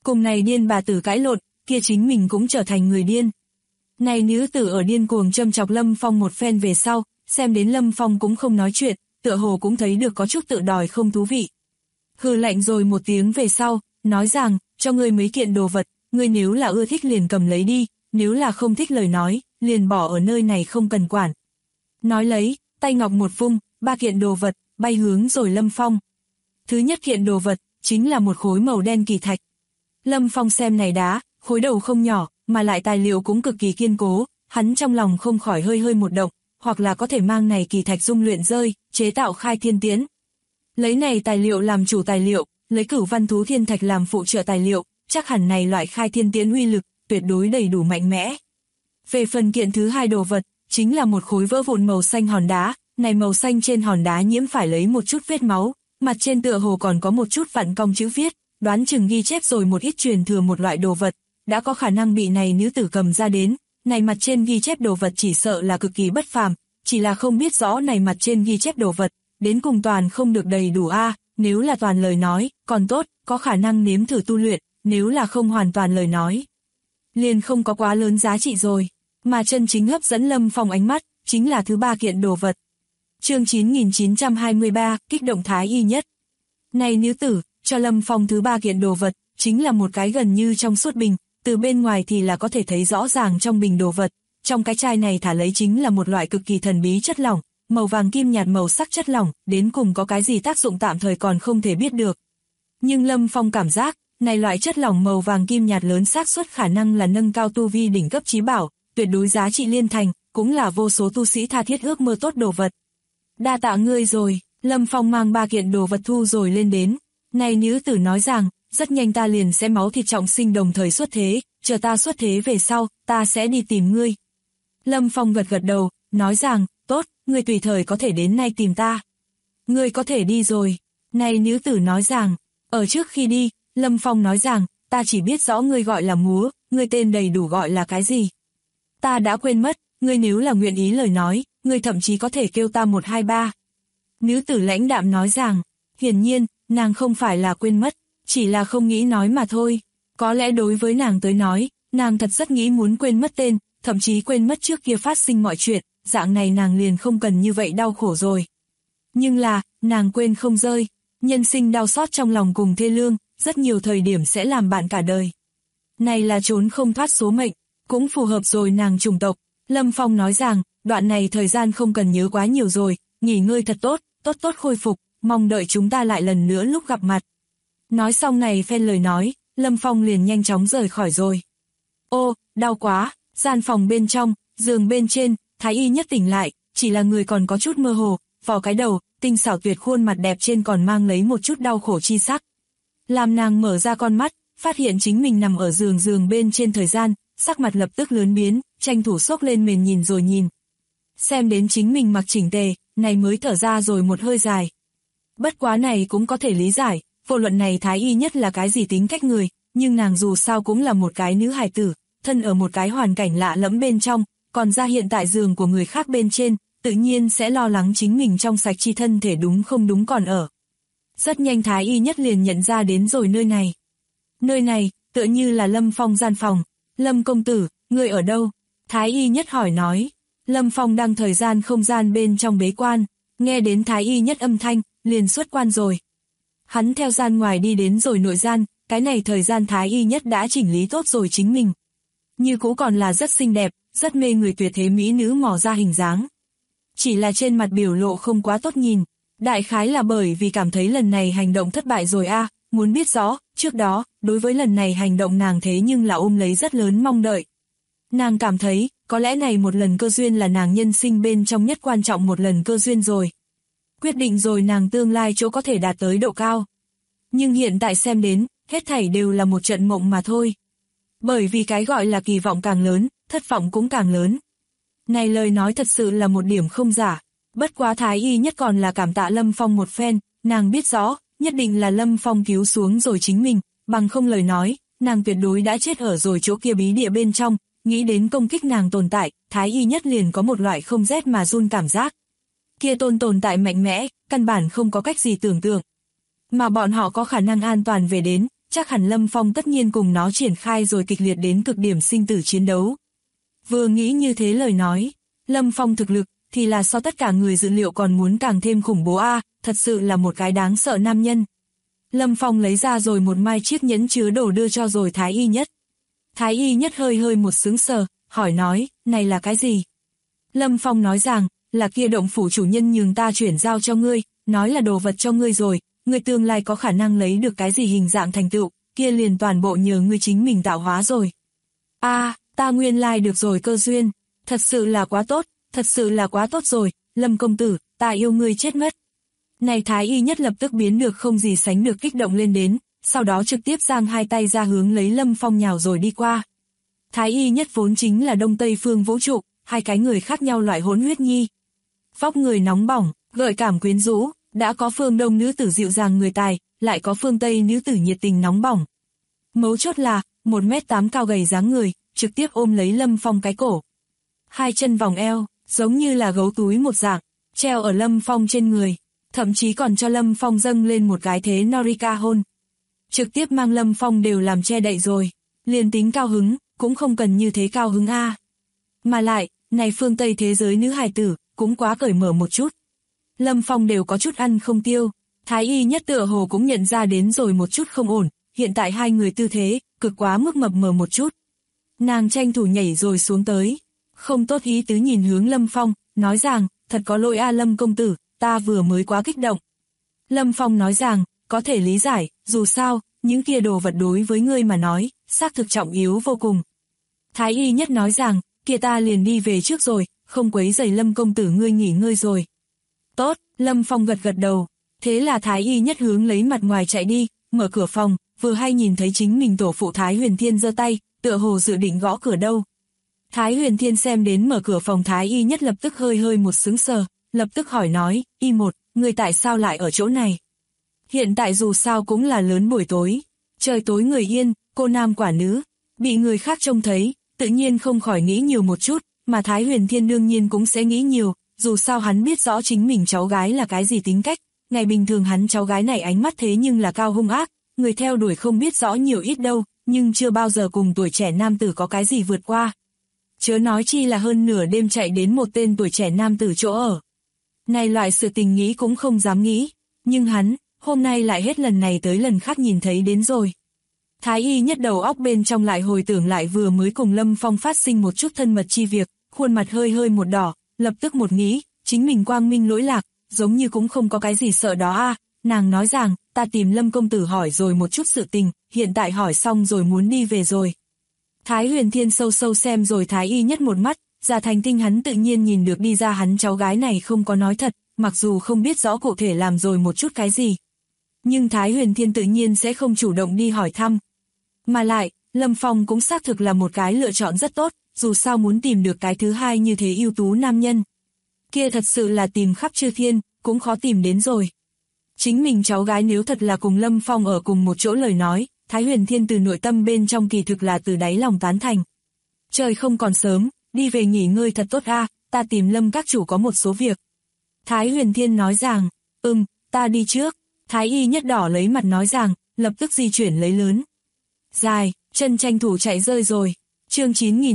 cùng này điên bà tử cãi lộn, kia chính mình cũng trở thành người điên. Này nữ tử ở điên cuồng châm chọc Lâm Phong một phen về sau, xem đến Lâm Phong cũng không nói chuyện, tựa hồ cũng thấy được có chút tự đòi không thú vị. Hừ lạnh rồi một tiếng về sau, nói rằng, cho ngươi mấy kiện đồ vật, ngươi nếu là ưa thích liền cầm lấy đi, nếu là không thích lời nói, liền bỏ ở nơi này không cần quản. Nói lấy, tay ngọc một vung, 3 kiện đồ vật, bay hướng rồi Lâm Phong. Thứ nhất kiện đồ vật, chính là một khối màu đen kỳ thạch. Lâm Phong xem này đá, khối đầu không nhỏ, mà lại tài liệu cũng cực kỳ kiên cố, hắn trong lòng không khỏi hơi hơi một động, hoặc là có thể mang này kỳ thạch dung luyện rơi, chế tạo khai thiên tiến. Lấy này tài liệu làm chủ tài liệu, lấy Cửu Văn Thú Thiên Thạch làm phụ trợ tài liệu, chắc hẳn này loại khai thiên tiến uy lực, tuyệt đối đầy đủ mạnh mẽ. Về phần kiện thứ hai đồ vật, chính là một khối vỡ vụn màu xanh hòn đá, này màu xanh trên hòn đá nhiễm phải lấy một chút vết máu, mặt trên tựa hồ còn có một chút vặn cong chữ viết, đoán chừng ghi chép rồi một ít truyền thừa một loại đồ vật, đã có khả năng bị này nữ tử cầm ra đến, này mặt trên ghi chép đồ vật chỉ sợ là cực kỳ bất phàm, chỉ là không biết rõ này mặt trên ghi chép đồ vật, đến cùng toàn không được đầy đủ nếu là toàn lời nói, còn tốt, có khả năng nếm thử tu luyện, nếu là không hoàn toàn lời nói, liền không có quá lớn giá trị rồi, mà chân chính hấp dẫn Lâm Phong ánh mắt, chính là thứ 3 kiện đồ vật. Chương 9923, kích động thái y nhất. Này nữ tử, cho Lâm Phong thứ 3 kiện đồ vật, chính là một cái gần như trong suốt bình, từ bên ngoài thì là có thể thấy rõ ràng trong bình đồ vật, trong cái chai này thả lấy chính là một loại cực kỳ thần bí chất lỏng, màu vàng kim nhạt màu sắc chất lỏng, đến cùng có cái gì tác dụng tạm thời còn không thể biết được. Nhưng Lâm Phong cảm giác, này loại chất lỏng màu vàng kim nhạt lớn xác suất khả năng là nâng cao tu vi đỉnh cấp chí bảo, tuyệt đối giá trị liên thành, cũng là vô số tu sĩ tha thiết ước mơ tốt đồ vật. Đa tạ ngươi rồi, Lâm Phong mang 3 kiện đồ vật thu rồi lên đến. Này nữ tử nói rằng, rất nhanh ta liền sẽ máu thịt trọng sinh đồng thời xuất thế, chờ ta xuất thế về sau, ta sẽ đi tìm ngươi. Lâm Phong gật gật đầu, nói rằng, tốt, ngươi tùy thời có thể đến nay tìm ta. Ngươi có thể đi rồi. Này nữ tử nói rằng, ở trước khi đi, Lâm Phong nói rằng, ta chỉ biết rõ ngươi gọi là múa, ngươi tên đầy đủ gọi là cái gì. Ta đã quên mất, ngươi nếu là nguyện ý lời nói, ngươi thậm chí có thể kêu ta 123. Nữ tử lãnh đạm nói rằng, hiển nhiên, nàng không phải là quên mất, chỉ là không nghĩ nói mà thôi. Có lẽ đối với nàng tới nói, nàng thật rất nghĩ muốn quên mất tên, thậm chí quên mất trước kia phát sinh mọi chuyện, dạng này nàng liền không cần như vậy đau khổ rồi. Nhưng là, nàng quên không rơi, nhân sinh đau xót trong lòng cùng thê lương, rất nhiều thời điểm sẽ làm bạn cả đời. Này là trốn không thoát số mệnh, cũng phù hợp rồi nàng chủng tộc. Lâm Phong nói rằng, đoạn này thời gian không cần nhớ quá nhiều rồi, nghỉ ngơi thật tốt, tốt khôi phục, mong đợi chúng ta lại lần nữa lúc gặp mặt. Nói xong này phen lời nói, Lâm Phong liền nhanh chóng rời khỏi rồi. Ô, đau quá, gian phòng bên trong, giường bên trên, Thái y nhất tỉnh lại, chỉ là người còn có chút mơ hồ, vò cái đầu, tinh xảo tuyệt khuôn mặt đẹp trên còn mang lấy một chút đau khổ chi sắc. Làm nàng mở ra con mắt, phát hiện chính mình nằm ở giường bên trên thời gian, sắc mặt lập tức lớn biến, tranh thủ xốc lên mền nhìn rồi nhìn. Xem đến chính mình mặc chỉnh tề, này mới thở ra rồi một hơi dài. Bất quá này cũng có thể lý giải, vô luận này Thái y nhất là cái gì tính cách người, nhưng nàng dù sao cũng là một cái nữ hài tử, thân ở một cái hoàn cảnh lạ lẫm bên trong, còn ra hiện tại giường của người khác bên trên, tự nhiên sẽ lo lắng chính mình trong sạch chi thân thể đúng không đúng còn ở. Rất nhanh Thái y nhất liền nhận ra đến rồi nơi này. Nơi này, tựa như là Lâm Phong gian phòng. Lâm công tử, người ở đâu? Thái y nhất hỏi nói. Lâm Phong đang thời gian không gian bên trong bế quan, nghe đến Thái y nhất âm thanh, liền xuất quan rồi. Hắn theo gian ngoài đi đến rồi nội gian, cái này thời gian Thái y nhất đã chỉnh lý tốt rồi chính mình. Như cũ còn là rất xinh đẹp, rất mê người tuyệt thế mỹ nữ mò ra hình dáng. Chỉ là trên mặt biểu lộ không quá tốt nhìn, đại khái là bởi vì cảm thấy lần này hành động thất bại rồi muốn biết rõ, trước đó, đối với lần này hành động nàng thế nhưng là ôm lấy rất lớn mong đợi. Nàng cảm thấy, có lẽ này một lần cơ duyên là nàng nhân sinh bên trong nhất quan trọng một lần cơ duyên rồi. Quyết định rồi nàng tương lai chỗ có thể đạt tới độ cao. Nhưng hiện tại xem đến, hết thảy đều là một trận mộng mà thôi. Bởi vì cái gọi là kỳ vọng càng lớn, thất vọng cũng càng lớn. Này lời nói thật sự là một điểm không giả. Bất quá Thái y nhất còn là cảm tạ Lâm Phong một phen, nàng biết rõ, nhất định là Lâm Phong cứu xuống rồi chính mình, bằng không lời nói, nàng tuyệt đối đã chết ở rồi chỗ kia bí địa bên trong, nghĩ đến công kích nàng tồn tại, Thái y nhất liền có một loại không rét mà run cảm giác. Kia tồn tại mạnh mẽ, căn bản không có cách gì tưởng tượng. Mà bọn họ có khả năng an toàn về đến, chắc hẳn Lâm Phong tất nhiên cùng nó triển khai rồi kịch liệt đến cực điểm sinh tử chiến đấu. Vừa nghĩ như thế lời nói, Lâm Phong thực lực thì là so tất cả người dự liệu còn muốn càng thêm khủng bố thật sự là một cái đáng sợ nam nhân. Lâm Phong lấy ra rồi một mai chiếc nhẫn chứa đồ đưa cho rồi Thái Y Nhất. Thái Y Nhất hơi một sững sờ, hỏi nói, này là cái gì? Lâm Phong nói rằng, là kia động phủ chủ nhân nhường ta chuyển giao cho ngươi, nói là đồ vật cho ngươi rồi, ngươi tương lai có khả năng lấy được cái gì hình dạng thành tựu, kia liền toàn bộ nhờ ngươi chính mình tạo hóa rồi. Ta nguyên lai được rồi cơ duyên, thật sự là quá tốt, thật sự là quá tốt rồi, Lâm công tử, ta yêu ngươi chết mất. Này Thái Y Nhất lập tức biến được không gì sánh được kích động lên đến, sau đó trực tiếp giang hai tay ra hướng lấy Lâm Phong nhào rồi đi qua. Thái Y Nhất vốn chính là Đông Tây phương vũ trụ, hai cái người khác nhau loại hỗn huyết nhi. Vóc người nóng bỏng, gợi cảm quyến rũ, đã có phương Đông nữ tử dịu dàng người tài, lại có phương Tây nữ tử nhiệt tình nóng bỏng. Mấu chốt là, 1m8 cao gầy dáng người, trực tiếp ôm lấy Lâm Phong cái cổ. Hai chân vòng eo, giống như là gấu túi một dạng, treo ở Lâm Phong trên người, thậm chí còn cho Lâm Phong dâng lên một cái thế Norika hôn. Trực tiếp mang Lâm Phong đều làm che đậy rồi, liền tính cao hứng, cũng không cần như thế cao hứng Mà lại, này phương Tây thế giới nữ hài tử, cũng quá cởi mở một chút. Lâm Phong đều có chút ăn không tiêu, Thái Y Nhất tựa hồ cũng nhận ra đến rồi một chút không ổn, hiện tại hai người tư thế, cực quá mức mập mờ một chút. Nàng tranh thủ nhảy rồi xuống tới, không tốt ý tứ nhìn hướng Lâm Phong, nói rằng, thật có lỗi Lâm công tử, ta vừa mới quá kích động. Lâm Phong nói rằng, có thể lý giải, dù sao, những kia đồ vật đối với ngươi mà nói, xác thực trọng yếu vô cùng. Thái Y Nhất nói rằng, kia ta liền đi về trước rồi, không quấy rầy Lâm công tử ngươi nghỉ ngơi rồi. Tốt, Lâm Phong gật đầu, thế là Thái Y Nhất hướng lấy mặt ngoài chạy đi, mở cửa phòng, vừa hay nhìn thấy chính mình tổ phụ Thái Huyền Thiên giơ tay, tựa hồ dự định gõ cửa đâu. Thái Huyền Thiên xem đến mở cửa phòng Thái Y Nhất lập tức hơi một sững sờ, lập tức hỏi nói, Y1, người tại sao lại ở chỗ này? Hiện tại dù sao cũng là lớn buổi tối, trời tối người yên, cô nam quả nữ, bị người khác trông thấy, tự nhiên không khỏi nghĩ nhiều một chút, mà Thái Huyền Thiên đương nhiên cũng sẽ nghĩ nhiều, dù sao hắn biết rõ chính mình cháu gái là cái gì tính cách, ngày bình thường hắn cháu gái này ánh mắt thế nhưng là cao hung ác, người theo đuổi không biết rõ nhiều ít đâu, nhưng chưa bao giờ cùng tuổi trẻ nam tử có cái gì vượt qua. Chớ nói chi là hơn nửa đêm chạy đến một tên tuổi trẻ nam tử chỗ ở. Này loại sự tình nghĩ cũng không dám nghĩ, nhưng hắn, hôm nay lại hết lần này tới lần khác nhìn thấy đến rồi. Thái Y Nhất đầu óc bên trong lại hồi tưởng lại vừa mới cùng Lâm Phong phát sinh một chút thân mật chi việc, khuôn mặt hơi một đỏ, lập tức một nghĩ, chính mình quang minh lỗi lạc, giống như cũng không có cái gì sợ đó nàng nói rằng, ta tìm Lâm công tử hỏi rồi một chút sự tình, hiện tại hỏi xong rồi muốn đi về rồi. Thái Huyền Thiên sâu xem rồi Thái Y Nhất một mắt, giả thành tinh hắn tự nhiên nhìn được đi ra hắn cháu gái này không có nói thật, mặc dù không biết rõ cụ thể làm rồi một chút cái gì. Nhưng Thái Huyền Thiên tự nhiên sẽ không chủ động đi hỏi thăm. Mà lại, Lâm Phong cũng xác thực là một cái lựa chọn rất tốt, dù sao muốn tìm được cái thứ hai như thế ưu tú nam nhân. Kia thật sự là tìm khắp chư thiên, cũng khó tìm đến rồi. Chính mình cháu gái nếu thật là cùng Lâm Phong ở cùng một chỗ lời nói, Thái Huyền Thiên từ nội tâm bên trong kỳ thực là từ đáy lòng tán thành. Trời không còn sớm, đi về nghỉ ngơi thật tốt ta tìm Lâm các chủ có một số việc. Thái Huyền Thiên nói rằng, ta đi trước. Thái Y Nhất đỏ lấy mặt nói rằng, lập tức di chuyển lấy lớn. Dài, chân tranh thủ chạy rơi rồi. Chương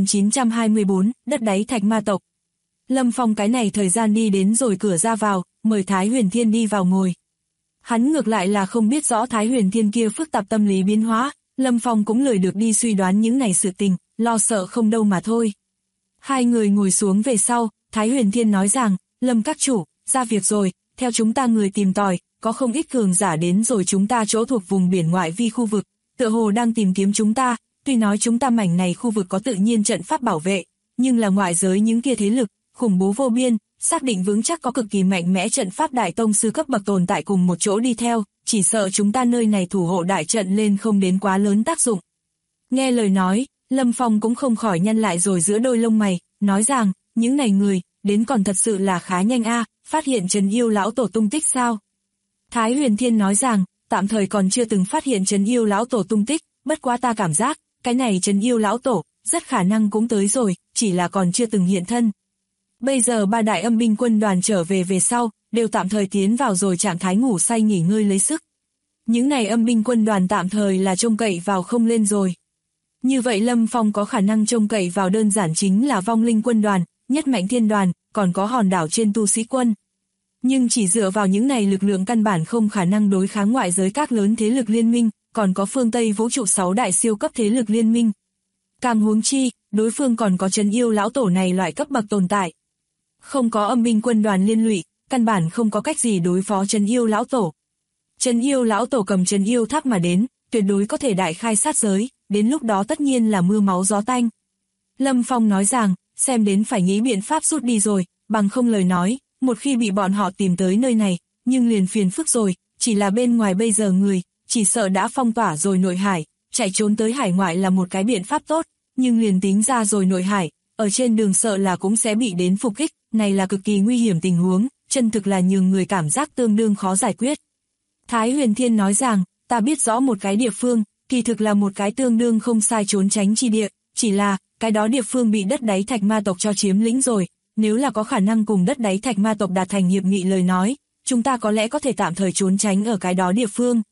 9924, đất đáy thạch ma tộc. Lâm Phong cái này thời gian đi đến rồi cửa ra vào, mời Thái Huyền Thiên đi vào ngồi. Hắn ngược lại là không biết rõ Thái Huyền Thiên kia phức tạp tâm lý biến hóa, Lâm Phong cũng lười được đi suy đoán những này sự tình, lo sợ không đâu mà thôi. Hai người ngồi xuống về sau, Thái Huyền Thiên nói rằng, Lâm các chủ, ra việc rồi, theo chúng ta người tìm tòi, có không ít cường giả đến rồi chúng ta chỗ thuộc vùng biển ngoại vi khu vực, tựa hồ đang tìm kiếm chúng ta, tuy nói chúng ta mảnh này khu vực có tự nhiên trận pháp bảo vệ, nhưng là ngoại giới những kia thế lực, khủng bố vô biên, xác định vững chắc có cực kỳ mạnh mẽ trận pháp đại tông sư cấp bậc tồn tại cùng một chỗ đi theo, chỉ sợ chúng ta nơi này thủ hộ đại trận lên không đến quá lớn tác dụng. Nghe lời nói, Lâm Phong cũng không khỏi nhăn lại rồi giữa đôi lông mày, nói rằng, những này người, đến còn thật sự là khá nhanh phát hiện Trấn Yêu lão tổ tung tích sao? Thái Huyền Thiên nói rằng, tạm thời còn chưa từng phát hiện Trấn Yêu lão tổ tung tích, bất quá ta cảm giác, cái này Trấn Yêu lão tổ, rất khả năng cũng tới rồi, chỉ là còn chưa từng hiện thân. Bây giờ ba đại âm binh quân đoàn trở về sau, đều tạm thời tiến vào rồi trạng thái ngủ say nghỉ ngơi lấy sức. Những này âm binh quân đoàn tạm thời là trông cậy vào không lên rồi. Như vậy Lâm Phong có khả năng trông cậy vào đơn giản chính là vong linh quân đoàn, nhất mạnh thiên đoàn, còn có hòn đảo trên tu sĩ quân. Nhưng chỉ dựa vào những này lực lượng căn bản không khả năng đối kháng ngoại giới các lớn thế lực liên minh, còn có phương Tây vũ trụ 6 đại siêu cấp thế lực liên minh. Càng huống chi, đối phương còn có trấn yêu lão tổ này loại cấp bậc tồn tại. Không có âm binh quân đoàn liên lụy, căn bản không có cách gì đối phó trấn yêu lão tổ. Trấn yêu lão tổ cầm trấn yêu tháp mà đến, tuyệt đối có thể đại khai sát giới, đến lúc đó tất nhiên là mưa máu gió tanh. Lâm Phong nói rằng, xem đến phải nghĩ biện pháp rút đi rồi, bằng không lời nói, một khi bị bọn họ tìm tới nơi này, nhưng liền phiền phức rồi, chỉ là bên ngoài bây giờ người, chỉ sợ đã phong tỏa rồi nội hải, chạy trốn tới hải ngoại là một cái biện pháp tốt, nhưng liền tính ra rồi nội hải, ở trên đường sợ là cũng sẽ bị đến phục kích, này là cực kỳ nguy hiểm tình huống, chân thực là nhường người cảm giác tương đương khó giải quyết. Thái Huyền Thiên nói rằng, ta biết rõ một cái địa phương, kỳ thực là một cái tương đương không sai trốn tránh chi địa, chỉ là, cái đó địa phương bị đất đáy thạch ma tộc cho chiếm lĩnh rồi, nếu là có khả năng cùng đất đáy thạch ma tộc đạt thành hiệp nghị lời nói, chúng ta có lẽ có thể tạm thời trốn tránh ở cái đó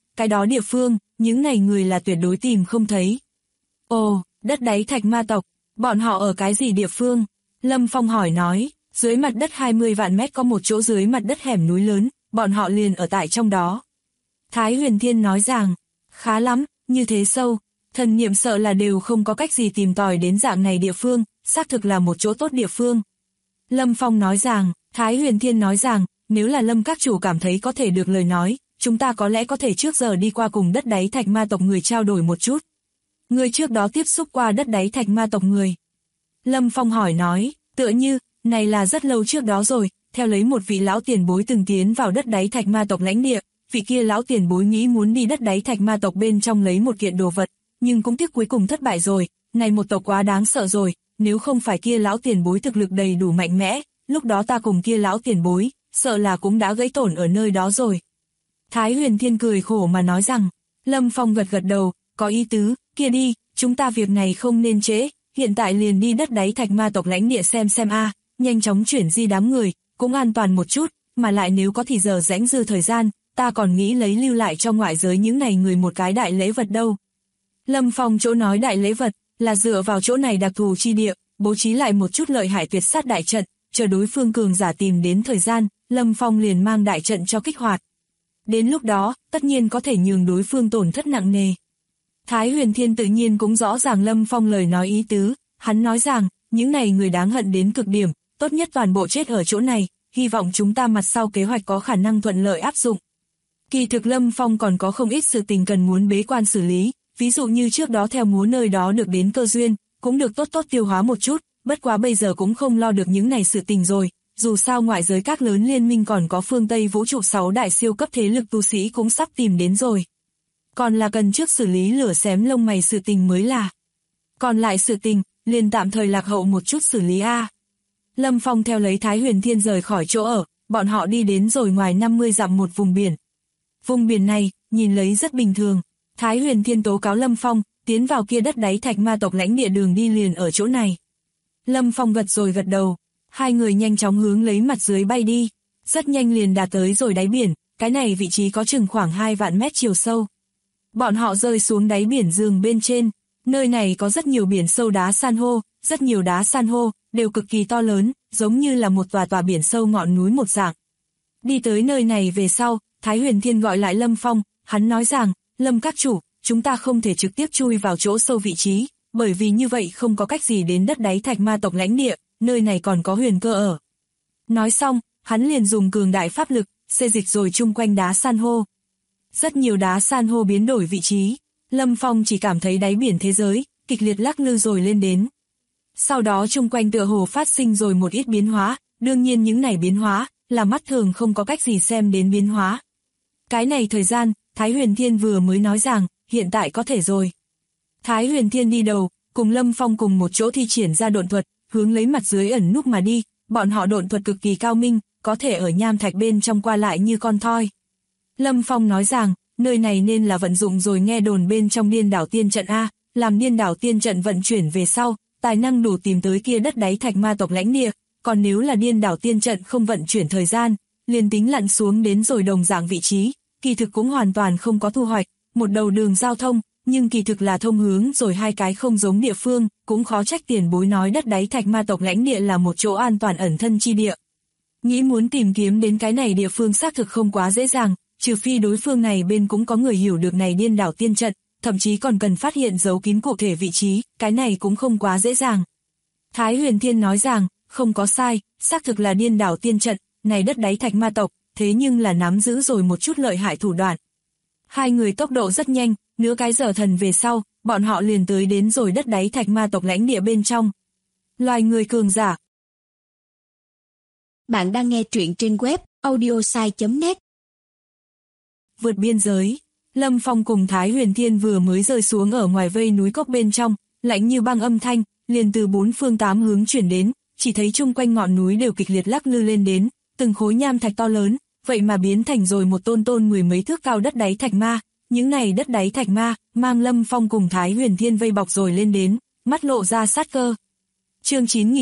địa phương, những này người là tuyệt đối tìm không thấy. Ồ, đất đáy thạch ma tộc, bọn họ ở cái gì địa phương? Lâm Phong hỏi nói, dưới mặt đất 20 vạn mét có một chỗ dưới mặt đất hẻm núi lớn, bọn họ liền ở tại trong đó. Thái Huyền Thiên nói rằng, khá lắm, như thế sâu, thần niệm sợ là đều không có cách gì tìm tòi đến dạng này địa phương, xác thực là một chỗ tốt địa phương. Lâm Phong nói rằng, Thái Huyền Thiên nói rằng, nếu là Lâm các chủ cảm thấy có thể được lời nói, chúng ta có lẽ có thể trước giờ đi qua cùng đất đáy thạch ma tộc người trao đổi một chút. Người trước đó tiếp xúc qua đất đáy thạch ma tộc người. Lâm Phong hỏi nói, tựa như, này là rất lâu trước đó rồi, theo lấy một vị lão tiền bối từng tiến vào đất đáy thạch ma tộc lãnh địa, vị kia lão tiền bối nghĩ muốn đi đất đáy thạch ma tộc bên trong lấy một kiện đồ vật, nhưng cũng tiếc cuối cùng thất bại rồi, này một tộc quá đáng sợ rồi, nếu không phải kia lão tiền bối thực lực đầy đủ mạnh mẽ, lúc đó ta cùng kia lão tiền bối, sợ là cũng đã gãy tổn ở nơi đó rồi. Thái Huyền Thiên cười khổ mà nói rằng, Lâm Phong gật gật đầu, có ý tứ, kia đi, chúng ta việc này không nên trễ, hiện tại liền đi đất đáy thạch ma tộc lãnh địa xem a, nhanh chóng chuyển di đám người, cũng an toàn một chút, mà lại nếu có thì giờ rãnh dư thời gian, ta còn nghĩ lấy lưu lại cho ngoại giới những này người một cái đại lễ vật đâu. Lâm Phong chỗ nói đại lễ vật, là dựa vào chỗ này đặc thù chi địa, bố trí lại một chút lợi hại tuyệt sát đại trận, chờ đối phương cường giả tìm đến thời gian, Lâm Phong liền mang đại trận cho kích hoạt. Đến lúc đó, tất nhiên có thể nhường đối phương tổn thất nặng nề. Thái Huyền Thiên tự nhiên cũng rõ ràng Lâm Phong lời nói ý tứ, hắn nói rằng, những này người đáng hận đến cực điểm, tốt nhất toàn bộ chết ở chỗ này, hy vọng chúng ta mặt sau kế hoạch có khả năng thuận lợi áp dụng. Kỳ thực Lâm Phong còn có không ít sự tình cần muốn bế quan xử lý, ví dụ như trước đó theo múa nơi đó được đến cơ duyên, cũng được tốt tiêu hóa một chút, bất quá bây giờ cũng không lo được những này sự tình rồi, dù sao ngoại giới các lớn liên minh còn có phương Tây vũ trụ 6 đại siêu cấp thế lực tu sĩ cũng sắp tìm đến rồi. Còn là cần trước xử lý lửa xém lông mày sự tình mới là. Còn lại sự tình, liền tạm thời lạc hậu một chút xử lý a. Lâm Phong theo lấy Thái Huyền Thiên rời khỏi chỗ ở, bọn họ đi đến rồi ngoài 50 dặm một vùng biển. Vùng biển này, nhìn lấy rất bình thường. Thái Huyền Thiên tố cáo Lâm Phong, tiến vào kia đất đáy thạch ma tộc lãnh địa đường đi liền ở chỗ này. Lâm Phong gật rồi gật đầu, hai người nhanh chóng hướng lấy mặt dưới bay đi, rất nhanh liền đạt tới rồi đáy biển, cái này vị trí có chừng khoảng 2 vạn mét chiều sâu. Bọn họ rơi xuống đáy biển giường bên trên, nơi này có rất nhiều biển sâu đá san hô, rất nhiều đá san hô, đều cực kỳ to lớn, giống như là một tòa biển sâu ngọn núi một dạng. Đi tới nơi này về sau, Thái Huyền Thiên gọi lại Lâm Phong, hắn nói rằng, Lâm các chủ, chúng ta không thể trực tiếp chui vào chỗ sâu vị trí, bởi vì như vậy không có cách gì đến đất đáy thạch ma tộc lãnh địa, nơi này còn có huyền cơ ở. Nói xong, hắn liền dùng cường đại pháp lực, xê dịch rồi chung quanh đá san hô. Rất nhiều đá san hô biến đổi vị trí, Lâm Phong chỉ cảm thấy đáy biển thế giới, kịch liệt lắc lư rồi lên đến. Sau đó chung quanh tựa hồ phát sinh rồi một ít biến hóa, đương nhiên những này biến hóa, là mắt thường không có cách gì xem đến biến hóa. Cái này thời gian, Thái Huyền Thiên vừa mới nói rằng, hiện tại có thể rồi. Thái Huyền Thiên đi đầu, cùng Lâm Phong cùng một chỗ thi triển ra độn thuật, hướng lấy mặt dưới ẩn núp mà đi, bọn họ độn thuật cực kỳ cao minh, có thể ở nham thạch bên trong qua lại như con thoi. Lâm Phong nói rằng, nơi này nên là vận dụng rồi nghe đồn bên trong điên đảo tiên trận A, làm điên đảo tiên trận vận chuyển về sau, tài năng đủ tìm tới kia đất đáy thạch ma tộc lãnh địa, còn nếu là điên đảo tiên trận không vận chuyển thời gian, liền tính lặn xuống đến rồi đồng dạng vị trí, kỳ thực cũng hoàn toàn không có thu hoạch, một đầu đường giao thông, nhưng kỳ thực là thông hướng rồi hai cái không giống địa phương, cũng khó trách tiền bối nói đất đáy thạch ma tộc lãnh địa là một chỗ an toàn ẩn thân chi địa. Nghĩ muốn tìm kiếm đến cái này địa phương xác thực không quá dễ dàng, trừ phi đối phương này bên cũng có người hiểu được này điên đảo tiên trận, thậm chí còn cần phát hiện dấu kín cụ thể vị trí, cái này cũng không quá dễ dàng. Thái Huyền Thiên nói rằng, không có sai, xác thực là điên đảo tiên trận, này đất đáy thạch ma tộc, thế nhưng là nắm giữ rồi một chút lợi hại thủ đoạn. Hai người tốc độ rất nhanh, nửa cái giờ thần về sau, bọn họ liền tới đến rồi đất đáy thạch ma tộc lãnh địa bên trong. Loài người cường giả. Bạn đang nghe truyện trên web audiosai.net. Vượt biên giới, Lâm Phong cùng Thái Huyền Thiên vừa mới rơi xuống ở ngoài vây núi cốc bên trong, lạnh như băng âm thanh, liền từ bốn phương tám hướng chuyển đến, chỉ thấy chung quanh ngọn núi đều kịch liệt lắc lư lên đến, từng khối nham thạch to lớn, vậy mà biến thành rồi một tôn mười mấy thước cao đất đáy thạch ma. Những này đất đáy thạch ma, mang Lâm Phong cùng Thái Huyền Thiên vây bọc rồi lên đến, mắt lộ ra sát cơ. Chương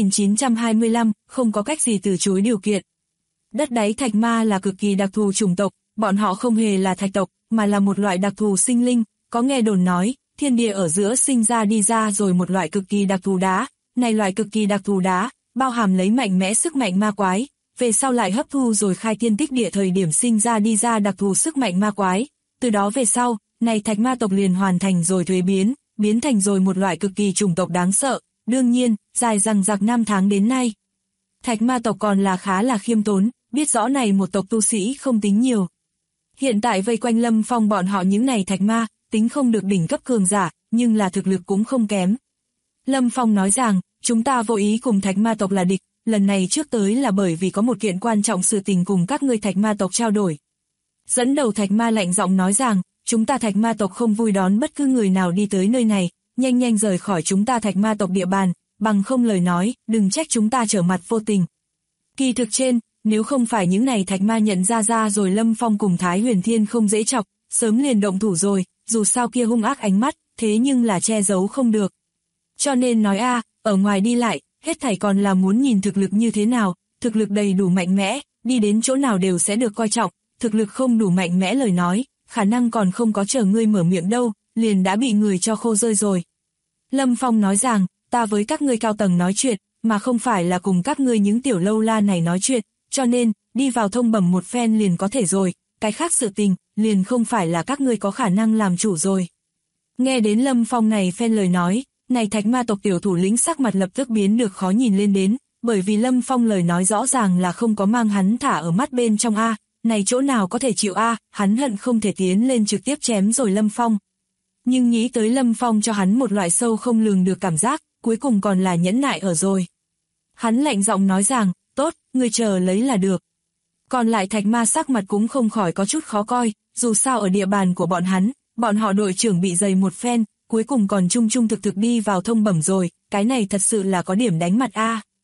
9925, không có cách gì từ chối điều kiện. Đất đáy thạch ma là cực kỳ đặc thù chủng tộc, bọn họ không hề là thạch tộc, mà là một loại đặc thù sinh linh, có nghe đồn nói, thiên địa ở giữa sinh ra đi ra rồi một loại cực kỳ đặc thù đá, này loại cực kỳ đặc thù đá, bao hàm lấy mạnh mẽ sức mạnh ma quái, về sau lại hấp thu rồi khai thiên tích địa thời điểm sinh ra đi ra đặc thù sức mạnh ma quái. Từ đó về sau, này thạch ma tộc liền hoàn thành rồi thuế biến thành rồi một loại cực kỳ chủng tộc đáng sợ, đương nhiên, dài dằng dặc năm tháng đến nay. Thạch ma tộc còn là khá là khiêm tốn, biết rõ này một tộc tu sĩ không tính nhiều. Hiện tại vây quanh Lâm Phong bọn họ những này thạch ma, tính không được đỉnh cấp cường giả, nhưng là thực lực cũng không kém. Lâm Phong nói rằng, chúng ta vô ý cùng thạch ma tộc là địch, lần này trước tới là bởi vì có một kiện quan trọng sự tình cùng các ngươi thạch ma tộc trao đổi. Dẫn đầu thạch ma lạnh giọng nói rằng, chúng ta thạch ma tộc không vui đón bất cứ người nào đi tới nơi này, nhanh nhanh rời khỏi chúng ta thạch ma tộc địa bàn, bằng không lời nói, đừng trách chúng ta trở mặt vô tình. Kỳ thực trên, nếu không phải những này thạch ma nhận ra rồi Lâm Phong cùng Thái Huyền Thiên không dễ chọc, sớm liền động thủ rồi, dù sao kia hung ác ánh mắt, thế nhưng là che giấu không được. Cho nên nói ở ngoài đi lại, hết thảy còn là muốn nhìn thực lực như thế nào, thực lực đầy đủ mạnh mẽ, đi đến chỗ nào đều sẽ được coi trọng, thực lực không đủ mạnh mẽ lời nói, khả năng còn không có chờ ngươi mở miệng đâu, liền đã bị người cho khô rơi rồi. Lâm Phong nói rằng, ta với các ngươi cao tầng nói chuyện, mà không phải là cùng các ngươi những tiểu lâu la này nói chuyện, cho nên, đi vào thông bẩm một phen liền có thể rồi, cái khác sự tình, liền không phải là các ngươi có khả năng làm chủ rồi. Nghe đến Lâm Phong này phen lời nói, này thạch ma tộc tiểu thủ lĩnh sắc mặt lập tức biến được khó nhìn lên đến, bởi vì Lâm Phong lời nói rõ ràng là không có mang hắn thả ở mắt bên trong này chỗ nào có thể chịu hắn hận không thể tiến lên trực tiếp chém rồi Lâm Phong. Nhưng nghĩ tới Lâm Phong cho hắn một loại sâu không lường được cảm giác, cuối cùng còn là nhẫn nại ở rồi. Hắn lạnh giọng nói rằng, tốt, ngươi chờ lấy là được. Còn lại thạch ma sắc mặt cũng không khỏi có chút khó coi, dù sao ở địa bàn của bọn họ đội trưởng bị dày một phen, cuối cùng còn trung thực đi vào thông bẩm rồi, cái này thật sự là có điểm đánh mặt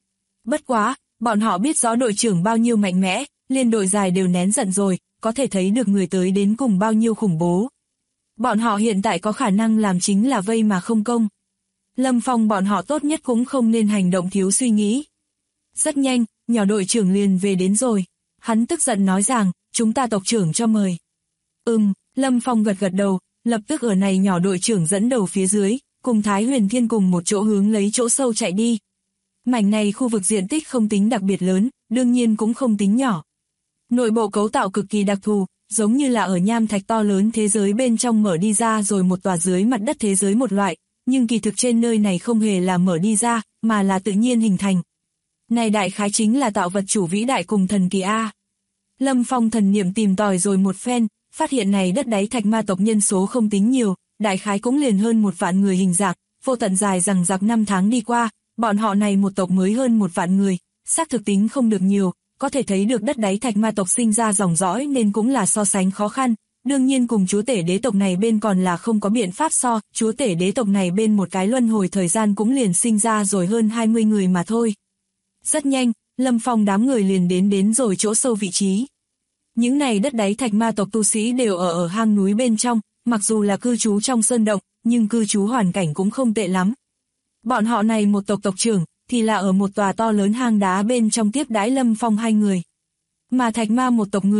Bất quá, bọn họ biết rõ đội trưởng bao nhiêu mạnh mẽ, liên đội dài đều nén giận rồi, có thể thấy được người tới đến cùng bao nhiêu khủng bố. Bọn họ hiện tại có khả năng làm chính là vây mà không công. Lâm Phong bọn họ tốt nhất cũng không nên hành động thiếu suy nghĩ. Rất nhanh, nhỏ đội trưởng liền về đến rồi. Hắn tức giận nói rằng, chúng ta tộc trưởng cho mời. Lâm Phong gật đầu, lập tức ở này nhỏ đội trưởng dẫn đầu phía dưới, cùng Thái Huyền Thiên cùng một chỗ hướng lấy chỗ sâu chạy đi. Mảnh này khu vực diện tích không tính đặc biệt lớn, đương nhiên cũng không tính nhỏ. Nội bộ cấu tạo cực kỳ đặc thù, giống như là ở nham thạch to lớn thế giới bên trong mở đi ra rồi một tòa dưới mặt đất thế giới một loại, nhưng kỳ thực trên nơi này không hề là mở đi ra, mà là tự nhiên hình thành. Này đại khái chính là tạo vật chủ vĩ đại cùng thần kỳ Lâm Phong thần niệm tìm tòi rồi một phen, phát hiện này đất đáy thạch ma tộc nhân số không tính nhiều, đại khái cũng liền hơn 1 vạn người hình dạng, vô tận dài rằng giặc năm tháng đi qua, bọn họ này một tộc mới hơn 1 vạn người, xác thực tính không được nhiều, có thể thấy được đất đáy thạch ma tộc sinh ra dòng dõi nên cũng là so sánh khó khăn, đương nhiên cùng chúa tể đế tộc này bên còn là không có biện pháp chúa tể đế tộc này bên một cái luân hồi thời gian cũng liền sinh ra rồi hơn 20 người mà thôi. Rất nhanh, Lâm Phong đám người liền đến rồi chỗ sâu vị trí. Những này đất đáy thạch ma tộc tu sĩ đều ở hang núi bên trong, mặc dù là cư trú trong sơn động, nhưng cư trú hoàn cảnh cũng không tệ lắm. Bọn họ này một tộc tộc trưởng, thì là ở một tòa to lớn hang đá bên trong tiếp đãi Lâm Phong 2 người. Mà thạch ma một tộc người,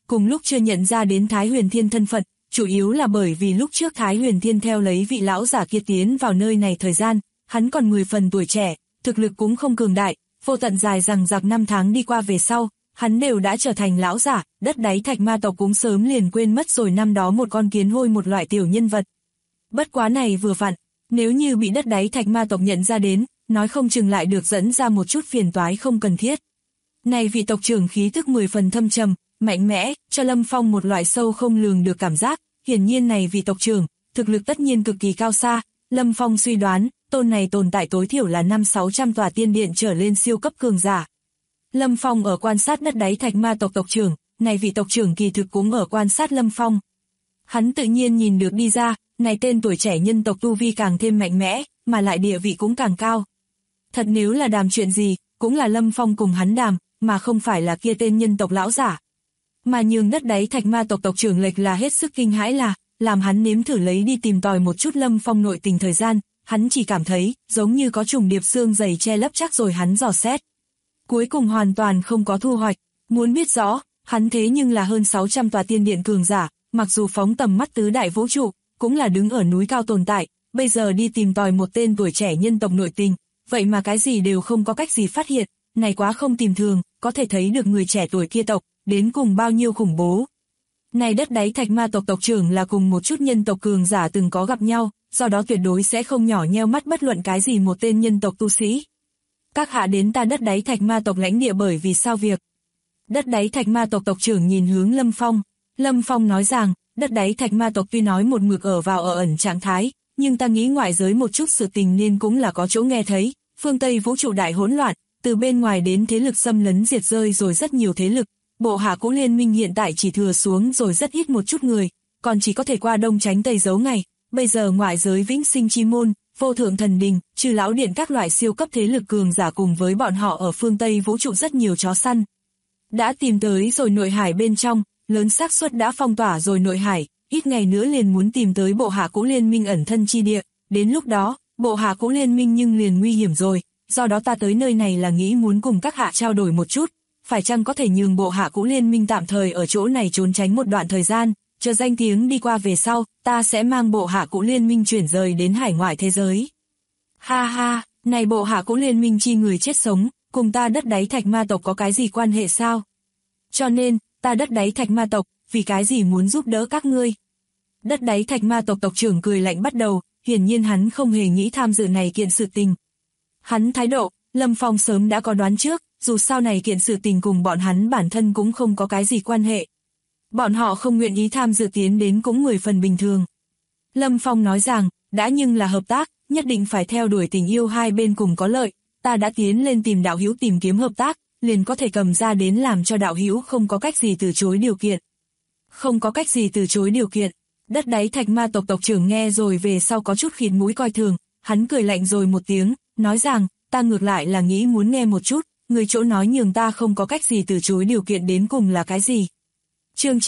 cùng lúc chưa nhận ra đến Thái Huyền Thiên thân phận, chủ yếu là bởi vì lúc trước Thái Huyền Thiên theo lấy vị lão giả kia tiến vào nơi này thời gian, hắn còn 10 phần tuổi trẻ, thực lực cũng không cường đại, vô tận dài rằng giặc năm tháng đi qua về sau, hắn đều đã trở thành lão giả, đất đáy thạch ma tộc cũng sớm liền quên mất rồi năm đó một con kiến hôi một loại tiểu nhân vật. Bất quá này vừa vặn, nếu như bị đất đáy thạch ma tộc nhận ra đến, nói không chừng lại được dẫn ra một chút phiền toái không cần thiết. Này vị tộc trưởng khí tức 10 phần thâm trầm, mạnh mẽ, cho Lâm Phong một loại sâu không lường được cảm giác, hiển nhiên này vị tộc trưởng, thực lực tất nhiên cực kỳ cao xa, Lâm Phong suy đoán, tôn này tồn tại tối thiểu là 500-600 tòa tiên điện trở lên siêu cấp cường giả. Lâm Phong ở quan sát đất đáy thạch ma tộc tộc trưởng, này vị tộc trưởng kỳ thực cũng ở quan sát Lâm Phong. Hắn tự nhiên nhìn được đi ra, này tên tuổi trẻ nhân tộc tu vi càng thêm mạnh mẽ, mà lại địa vị cũng càng cao. Thật nếu là đàm chuyện gì, cũng là Lâm Phong cùng hắn đàm, mà không phải là kia tên nhân tộc lão giả. Mà nhường đất đáy thạch ma tộc tộc trưởng lệch là hết sức kinh hãi là, làm hắn nếm thử lấy đi tìm tòi một chút Lâm Phong nội tình thời gian, hắn chỉ cảm thấy, giống như có trùng điệp xương dày che lấp chắc rồi hắn dò xét. Cuối cùng hoàn toàn không có thu hoạch, muốn biết rõ, hắn thế nhưng là hơn 600 tòa tiên điện cường giả, mặc dù phóng tầm mắt tứ đại vũ trụ, cũng là đứng ở núi cao tồn tại, bây giờ đi tìm tòi một tên tuổi trẻ nhân tộc nội tình, vậy mà cái gì đều không có cách gì phát hiện, này quá không tìm thường, có thể thấy được người trẻ tuổi kia tộc, đến cùng bao nhiêu khủng bố. Này đất đáy thạch ma tộc tộc trưởng là cùng một chút nhân tộc cường giả từng có gặp nhau, do đó tuyệt đối sẽ không nhỏ nheo mắt bất luận cái gì một tên nhân tộc tu sĩ. Các hạ đến ta đất đáy thạch ma tộc lãnh địa bởi vì sao việc? Đất đáy thạch ma tộc tộc trưởng nhìn hướng Lâm Phong. Lâm Phong nói rằng, đất đáy thạch ma tộc tuy nói một mực ở vào ở ẩn trạng thái, nhưng ta nghĩ ngoại giới một chút sự tình nên cũng là có chỗ nghe thấy, phương Tây vũ trụ đại hỗn loạn, từ bên ngoài đến thế lực xâm lấn diệt rơi rồi rất nhiều thế lực, bộ hạ cũ liên minh hiện tại chỉ thừa xuống rồi rất ít một chút người, còn chỉ có thể qua đông tránh tây giấu ngày, bây giờ ngoại giới vĩnh sinh chi môn, vô thượng thần đình, trừ lão điện các loại siêu cấp thế lực cường giả cùng với bọn họ ở phương Tây vũ trụ rất nhiều chó săn. Đã tìm tới rồi nội hải bên trong, lớn xác suất đã phong tỏa rồi nội hải, ít ngày nữa liền muốn tìm tới bộ hạ cũ liên minh ẩn thân chi địa, đến lúc đó, bộ hạ cũ liên minh nhưng liền nguy hiểm rồi, do đó ta tới nơi này là nghĩ muốn cùng các hạ trao đổi một chút, phải chăng có thể nhường bộ hạ cũ liên minh tạm thời ở chỗ này trốn tránh một đoạn thời gian, chờ danh tiếng đi qua về sau, ta sẽ mang bộ hạ cũ liên minh chuyển rời đến hải ngoại thế giới. Ha ha, này bộ hạ cũ liên minh chi người chết sống, cùng ta đất đáy thạch ma tộc có cái gì quan hệ sao? Cho nên, ta đất đáy thạch ma tộc, vì cái gì muốn giúp đỡ các ngươi? Đất đáy thạch ma tộc tộc trưởng cười lạnh bắt đầu, hiển nhiên hắn không hề nghĩ tham dự này kiện sự tình. Hắn thái độ, Lâm Phong sớm đã có đoán trước, dù sao này kiện sự tình cùng bọn hắn bản thân cũng không có cái gì quan hệ. Bọn họ không nguyện ý tham dự tiến đến cũng 10 phần bình thường. Lâm Phong nói rằng, đã nhưng là hợp tác, nhất định phải theo đuổi tình yêu hai bên cùng có lợi, ta đã tiến lên tìm đạo hữu tìm kiếm hợp tác, liền có thể cầm ra đến làm cho đạo hữu không có cách gì từ chối điều kiện. Không có cách gì từ chối điều kiện, đất đáy thạch ma tộc tộc trưởng nghe rồi về sau có chút khịt mũi coi thường, hắn cười lạnh rồi một tiếng, nói rằng, ta ngược lại là nghĩ muốn nghe một chút, người chỗ nói nhường ta không có cách gì từ chối điều kiện đến cùng là cái gì. Chương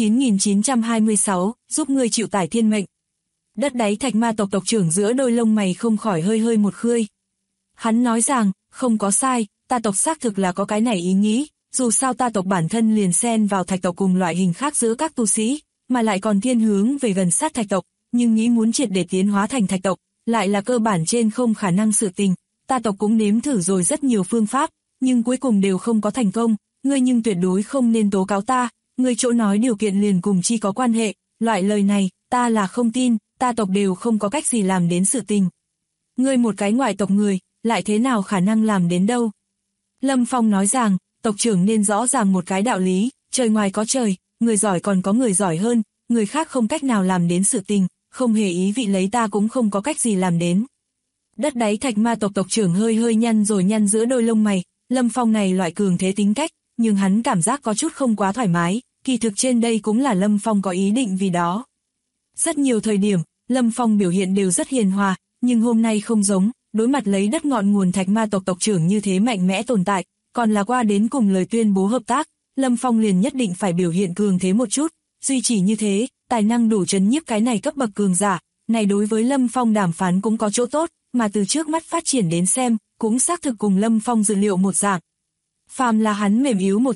9926, giúp ngươi chịu tải thiên mệnh. Đất đáy thạch ma tộc tộc trưởng giữa đôi lông mày không khỏi hơi hơi một khươi. Hắn nói rằng, không có sai, ta tộc xác thực là có cái này ý nghĩ, dù sao ta tộc bản thân liền xen vào thạch tộc cùng loại hình khác giữa các tu sĩ, mà lại còn thiên hướng về gần sát thạch tộc, nhưng nghĩ muốn triệt để tiến hóa thành thạch tộc, lại là cơ bản trên không khả năng sự tình, ta tộc cũng nếm thử rồi rất nhiều phương pháp, nhưng cuối cùng đều không có thành công, ngươi nhưng tuyệt đối không nên tố cáo ta, ngươi chỗ nói điều kiện liền cùng chi có quan hệ, loại lời này, ta là không tin, ta tộc đều không có cách gì làm đến sự tình. Ngươi một cái ngoại tộc người, lại thế nào khả năng làm đến đâu? Lâm Phong nói rằng, tộc trưởng nên rõ ràng một cái đạo lý, trời ngoài có trời, người giỏi còn có người giỏi hơn, người khác không cách nào làm đến sự tình, không hề ý vị lấy ta cũng không có cách gì làm đến. Đất đáy thạch ma tộc tộc trưởng hơi hơi nhăn rồi nhăn giữa đôi lông mày, Lâm Phong này loại cường thế tính cách, nhưng hắn cảm giác có chút không quá thoải mái, kỳ thực trên đây cũng là Lâm Phong có ý định vì đó. Rất nhiều thời điểm, Lâm Phong biểu hiện đều rất hiền hòa, nhưng hôm nay không giống, đối mặt lấy đất ngọn nguồn thạch ma tộc tộc trưởng như thế mạnh mẽ tồn tại, còn là qua đến cùng lời tuyên bố hợp tác, Lâm Phong liền nhất định phải biểu hiện cường thế một chút, duy chỉ như thế, tài năng đủ trấn nhiếp cái này cấp bậc cường giả, này đối với Lâm Phong đàm phán cũng có chỗ tốt, mà từ trước mắt phát triển đến xem, cũng xác thực cùng Lâm Phong dự liệu một dạng. Phàm là hắn mềm yếu một chút,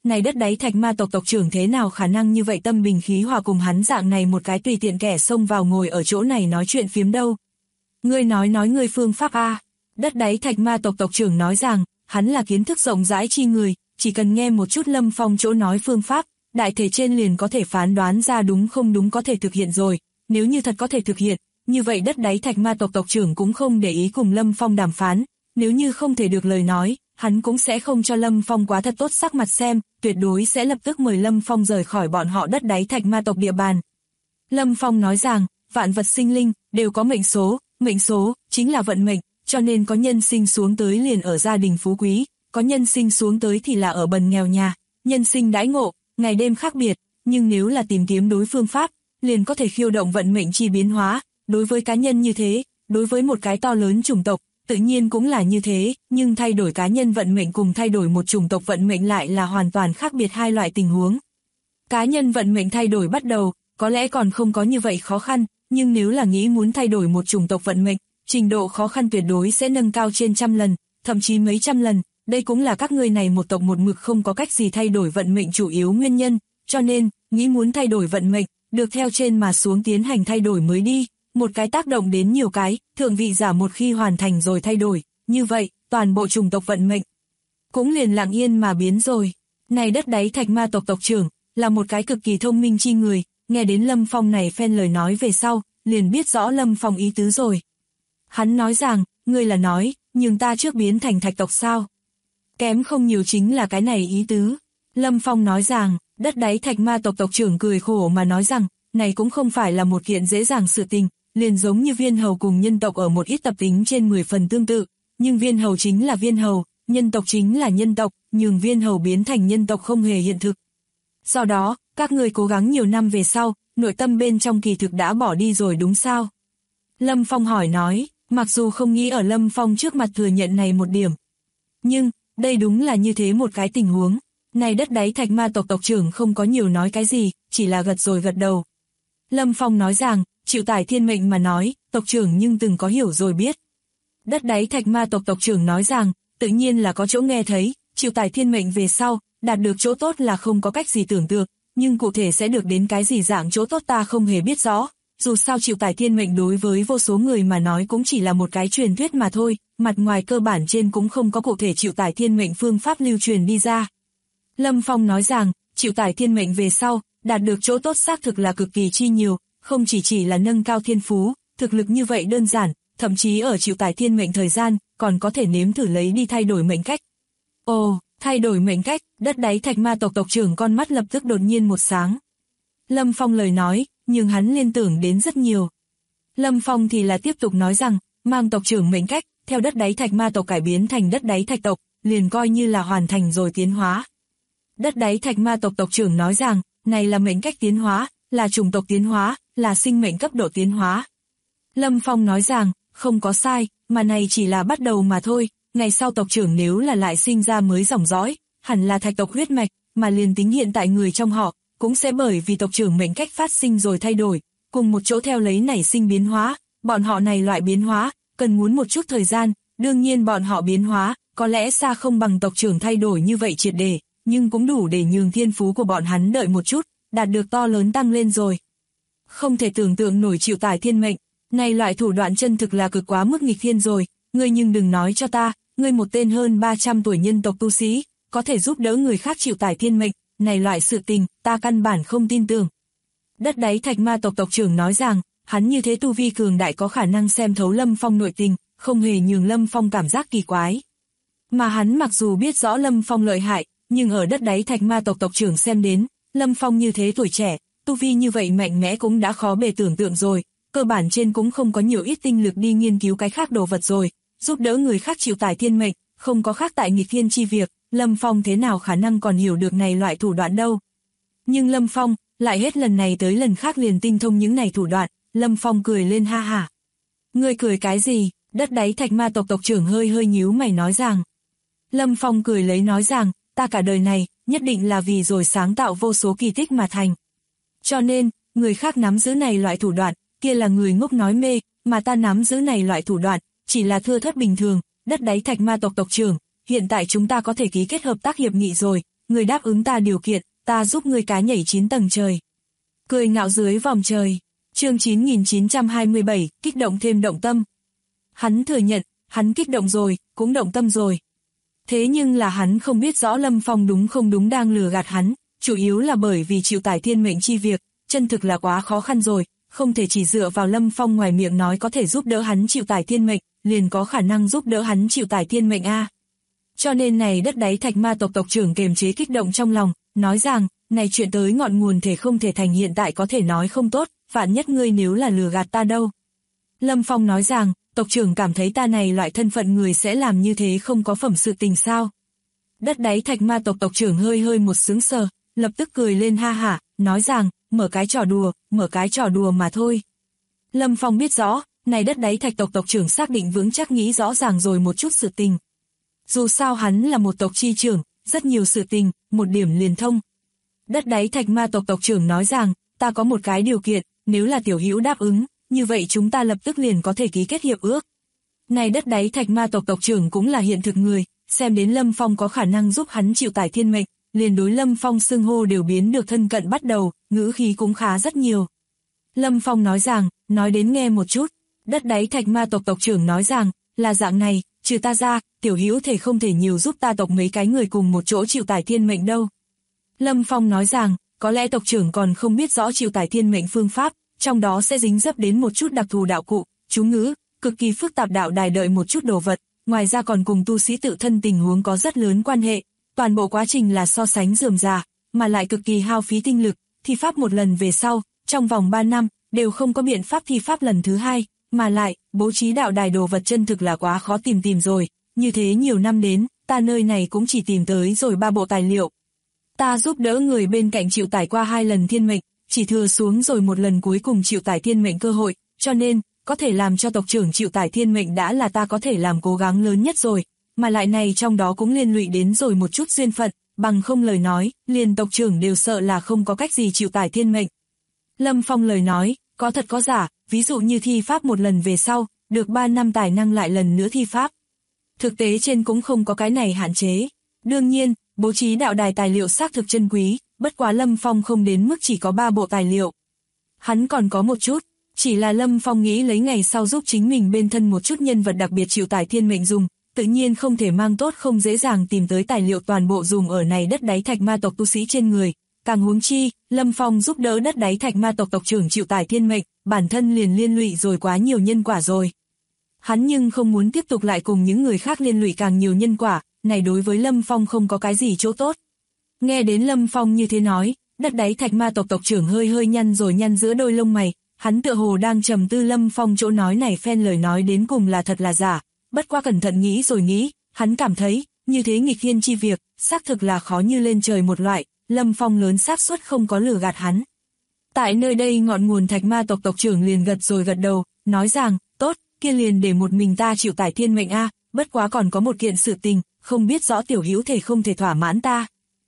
này đất đáy thạch ma tộc tộc trưởng thế nào khả năng như vậy tâm bình khí hòa cùng hắn dạng này một cái tùy tiện kẻ xông vào ngồi ở chỗ này nói chuyện phiếm đâu. Ngươi nói ngươi phương pháp a. Đất đáy thạch ma tộc tộc trưởng nói rằng, hắn là kiến thức rộng rãi chi người, chỉ cần nghe một chút Lâm Phong chỗ nói phương pháp, đại thể trên liền có thể phán đoán ra đúng không đúng có thể thực hiện rồi, nếu như thật có thể thực hiện, như vậy đất đáy thạch ma tộc tộc trưởng cũng không để ý cùng Lâm Phong đàm phán, nếu như không thể được lời nói, hắn cũng sẽ không cho Lâm Phong quá thật tốt sắc mặt xem, tuyệt đối sẽ lập tức mời Lâm Phong rời khỏi bọn họ đất đáy thạch ma tộc địa bàn. Lâm Phong nói rằng, vạn vật sinh linh, đều có mệnh số, chính là vận mệnh, cho nên có nhân sinh xuống tới liền ở gia đình phú quý, có nhân sinh xuống tới thì là ở bần nghèo nhà, nhân sinh đãi ngộ, ngày đêm khác biệt, nhưng nếu là tìm kiếm đối phương pháp, liền có thể khiêu động vận mệnh chi biến hóa, đối với cá nhân như thế, đối với một cái to lớn chủng tộc, tự nhiên cũng là như thế, nhưng thay đổi cá nhân vận mệnh cùng thay đổi một chủng tộc vận mệnh lại là hoàn toàn khác biệt hai loại tình huống. Cá nhân vận mệnh thay đổi bắt đầu, có lẽ còn không có như vậy khó khăn, nhưng nếu là nghĩ muốn thay đổi một chủng tộc vận mệnh, trình độ khó khăn tuyệt đối sẽ nâng cao trên trăm lần, thậm chí mấy trăm lần, đây cũng là các ngươi này một tộc một mực không có cách gì thay đổi vận mệnh chủ yếu nguyên nhân, cho nên, nghĩ muốn thay đổi vận mệnh, được theo trên mà xuống tiến hành thay đổi mới đi, một cái tác động đến nhiều cái, thượng vị giả một khi hoàn thành rồi thay đổi, như vậy, toàn bộ chủng tộc vận mệnh cũng liền lặng yên mà biến rồi. Này đất đáy thạch ma tộc tộc trưởng, là một cái cực kỳ thông minh chi người, nghe đến Lâm Phong này phen lời nói về sau, liền biết rõ Lâm Phong ý tứ rồi. Hắn nói rằng, ngươi là nói, nhưng ta trước biến thành thạch tộc sao? Kém không nhiều chính là cái này ý tứ. Lâm Phong nói rằng, đất đáy thạch ma tộc tộc trưởng cười khổ mà nói rằng, này cũng không phải là một kiện dễ dàng sự tình, liền giống như viên hầu cùng nhân tộc ở một ít tập tính trên 10 phần tương tự, nhưng viên hầu chính là viên hầu, nhân tộc chính là nhân tộc, nhưng viên hầu biến thành nhân tộc không hề hiện thực. Do đó, các người cố gắng nhiều năm về sau, nội tâm bên trong kỳ thực đã bỏ đi rồi đúng sao? Lâm Phong hỏi nói, mặc dù không nghĩ ở Lâm Phong trước mặt thừa nhận này một điểm. Nhưng, đây đúng là như thế một cái tình huống. Này đất đáy thạch ma tộc tộc trưởng không có nhiều nói cái gì, chỉ là gật rồi gật đầu. Lâm Phong nói rằng, chịu tải thiên mệnh mà nói, tộc trưởng nhưng từng có hiểu rồi biết. Đất đáy thạch ma tộc tộc trưởng nói rằng, tự nhiên là có chỗ nghe thấy, chịu tải thiên mệnh về sau, đạt được chỗ tốt là không có cách gì tưởng tượng, nhưng cụ thể sẽ được đến cái gì dạng chỗ tốt ta không hề biết rõ. Dù sao chịu tải thiên mệnh đối với vô số người mà nói cũng chỉ là một cái truyền thuyết mà thôi, mặt ngoài cơ bản trên cũng không có cụ thể chịu tải thiên mệnh phương pháp lưu truyền đi ra. Lâm Phong nói rằng, chịu tải thiên mệnh về sau, đạt được chỗ tốt xác thực là cực kỳ chi nhiều, không chỉ là nâng cao thiên phú, thực lực như vậy đơn giản, thậm chí ở chịu tải thiên mệnh thời gian, còn có thể nếm thử lấy đi thay đổi mệnh cách. Ồ, thay đổi mệnh cách, đất đáy thạch ma tộc tộc trưởng con mắt lập tức đột nhiên một sáng. Lâm Phong lời nói, nhưng hắn liên tưởng đến rất nhiều. Lâm Phong thì là tiếp tục nói rằng, mang tộc trưởng mệnh cách, theo đất đáy thạch ma tộc cải biến thành đất đáy thạch tộc, liền coi như là hoàn thành rồi tiến hóa. Đất đáy thạch ma tộc tộc trưởng nói rằng, này là mệnh cách tiến hóa, là chủng tộc tiến hóa, là sinh mệnh cấp độ tiến hóa. Lâm Phong nói rằng, không có sai, mà này chỉ là bắt đầu mà thôi, ngày sau tộc trưởng nếu là lại sinh ra mới dòng dõi, hẳn là thạch tộc huyết mạch, mà liền tính hiện tại người trong họ, cũng sẽ bởi vì tộc trưởng mệnh cách phát sinh rồi thay đổi, cùng một chỗ theo lấy nảy sinh biến hóa, bọn họ này loại biến hóa, cần muốn một chút thời gian, đương nhiên bọn họ biến hóa, có lẽ xa không bằng tộc trưởng thay đổi như vậy triệt để, nhưng cũng đủ để nhường thiên phú của bọn hắn đợi một chút, đạt được to lớn tăng lên rồi. Không thể tưởng tượng nổi chịu tải thiên mệnh, này loại thủ đoạn chân thực là cực quá mức nghịch thiên rồi, ngươi nhưng đừng nói cho ta, ngươi một tên hơn 300 tuổi nhân tộc tu sĩ, có thể giúp đỡ người khác chịu tải thiên mệnh, này loại sự tình, ta căn bản không tin tưởng. Đất đáy thạch ma tộc tộc trưởng nói rằng, hắn như thế tu vi cường đại có khả năng xem thấu Lâm Phong nội tình, không hề nhường Lâm Phong cảm giác kỳ quái. Mà hắn mặc dù biết rõ Lâm Phong lợi hại, nhưng ở đất đáy thạch ma tộc tộc trưởng xem đến, Lâm Phong như thế tuổi trẻ, tu vi như vậy mạnh mẽ cũng đã khó bề tưởng tượng rồi, cơ bản trên cũng không có nhiều ít tinh lực đi nghiên cứu cái khác đồ vật rồi, giúp đỡ người khác chịu tải thiên mệnh, không có khác tại nghịch thiên chi việc, Lâm Phong thế nào khả năng còn hiểu được này loại thủ đoạn đâu. Nhưng Lâm Phong, lại hết lần này tới lần khác liền tinh thông những này thủ đoạn, Lâm Phong cười lên ha hả. Ngươi cười cái gì? Đất đáy thạch ma tộc tộc trưởng hơi nhíu mày nói rằng. Lâm Phong cười lấy nói rằng, ta cả đời này, nhất định là vì rồi sáng tạo vô số kỳ tích mà thành. Cho nên, người khác nắm giữ này loại thủ đoạn, kia là người ngốc nói mê, mà ta nắm giữ này loại thủ đoạn, chỉ là thưa thất bình thường, đất đáy thạch ma tộc tộc trưởng, hiện tại chúng ta có thể ký kết hợp tác hiệp nghị rồi, người đáp ứng ta điều kiện, ta giúp ngươi cá nhảy 9 tầng trời. Cười ngạo dưới vòng trời. Chương 9927, kích động thêm động tâm. Hắn thừa nhận, hắn kích động rồi, cũng động tâm rồi. Thế nhưng là hắn không biết rõ Lâm Phong đúng không đúng đang lừa gạt hắn, chủ yếu là bởi vì chịu tải thiên mệnh chi việc, chân thực là quá khó khăn rồi, không thể chỉ dựa vào Lâm Phong ngoài miệng nói có thể giúp đỡ hắn chịu tải thiên mệnh, liền có khả năng giúp đỡ hắn chịu tải thiên mệnh a. Cho nên này đất đáy thạch ma tộc tộc trưởng kiềm chế kích động trong lòng, nói rằng, này chuyện tới ngọn nguồn thể không thể thành hiện tại có thể nói không tốt, vạn nhất ngươi nếu là lừa gạt ta đâu. Lâm Phong nói rằng, tộc trưởng cảm thấy ta này loại thân phận người sẽ làm như thế không có phẩm sự tình sao. Đất đáy thạch ma tộc tộc trưởng hơi một sướng sờ, lập tức cười lên ha hả, nói rằng, mở cái trò đùa mà thôi. Lâm Phong biết rõ, này đất đáy thạch tộc tộc trưởng xác định vững chắc nghĩ rõ ràng rồi một chút sự tình. Dù sao hắn là một tộc chi trưởng, rất nhiều sự tình, một điểm liền thông. Đất đáy thạch ma tộc tộc trưởng nói rằng, ta có một cái điều kiện, nếu là tiểu hữu đáp ứng, như vậy chúng ta lập tức liền có thể ký kết hiệp ước. Này đất đáy thạch ma tộc tộc trưởng cũng là hiện thực người, xem đến Lâm Phong có khả năng giúp hắn chịu tải thiên mệnh, liền đối Lâm Phong xưng hô đều biến được thân cận bắt đầu, ngữ khí cũng khá rất nhiều. Lâm Phong nói rằng, nói đến nghe một chút, đất đáy thạch ma tộc tộc trưởng nói rằng, là dạng này, trừ ta ra, tiểu hữu thể không thể nhiều giúp ta tộc mấy cái người cùng một chỗ chịu tải thiên mệnh đâu. Lâm Phong nói rằng, có lẽ tộc trưởng còn không biết rõ chịu tải thiên mệnh phương pháp, trong đó sẽ dính dấp đến một chút đặc thù đạo cụ, chú ngữ, cực kỳ phức tạp đạo đài đợi một chút đồ vật, ngoài ra còn cùng tu sĩ tự thân tình huống có rất lớn quan hệ, toàn bộ quá trình là so sánh rườm rà, mà lại cực kỳ hao phí tinh lực, thi pháp một lần về sau, trong vòng 3 năm, đều không có biện pháp thi pháp lần thứ hai, mà lại, bố trí đạo đài đồ vật chân thực là quá khó tìm rồi, như thế nhiều năm đến, ta nơi này cũng chỉ tìm tới rồi 3 bộ tài liệu. Ta giúp đỡ người bên cạnh chịu tải qua 2 lần thiên mệnh, chỉ thừa xuống rồi một lần cuối cùng chịu tải thiên mệnh cơ hội, cho nên, có thể làm cho tộc trưởng chịu tải thiên mệnh đã là ta có thể làm cố gắng lớn nhất rồi, mà lại này trong đó cũng liên lụy đến rồi một chút duyên phận, bằng không lời nói, liền tộc trưởng đều sợ là không có cách gì chịu tải thiên mệnh. Lâm Phong lời nói, có thật có giả, ví dụ như thi pháp một lần về sau, được 3 năm tài năng lại lần nữa thi pháp. Thực tế trên cũng không có cái này hạn chế. Đương nhiên, bố trí đạo đài tài liệu xác thực chân quý, bất quá Lâm Phong không đến mức chỉ có 3 bộ tài liệu. Hắn còn có một chút, chỉ là Lâm Phong nghĩ lấy ngày sau giúp chính mình bên thân một chút nhân vật đặc biệt chịu tải thiên mệnh dùng, tự nhiên không thể mang tốt không dễ dàng tìm tới tài liệu toàn bộ dùng ở này đất đáy thạch ma tộc tu sĩ trên người. Càng huống chi, Lâm Phong giúp đỡ đất đáy thạch ma tộc tộc trưởng chịu tải thiên mệnh, bản thân liền liên lụy rồi quá nhiều nhân quả rồi. Hắn nhưng không muốn tiếp tục lại cùng những người khác liên lụy càng nhiều nhân quả, này đối với Lâm Phong không có cái gì chỗ tốt. Nghe đến Lâm Phong như thế nói, đất đáy thạch ma tộc tộc trưởng hơi nhăn giữa đôi lông mày, hắn tựa hồ đang trầm tư Lâm Phong chỗ nói này phen lời nói đến cùng là thật là giả, bất qua cẩn thận nghĩ rồi nghĩ, hắn cảm thấy, như thế nghịch thiên chi việc, xác thực là khó như lên trời một loại, Lâm Phong lớn xác suất không có lừa gạt hắn. Tại nơi đây ngọn nguồn thạch ma tộc tộc trưởng liền gật đầu, nói rằng, tốt, kia liền để một mình ta chịu tải thiên mệnh a, bất quá còn có một kiện sự tình, không biết rõ tiểu hữu thể không thể thỏa mãn ta.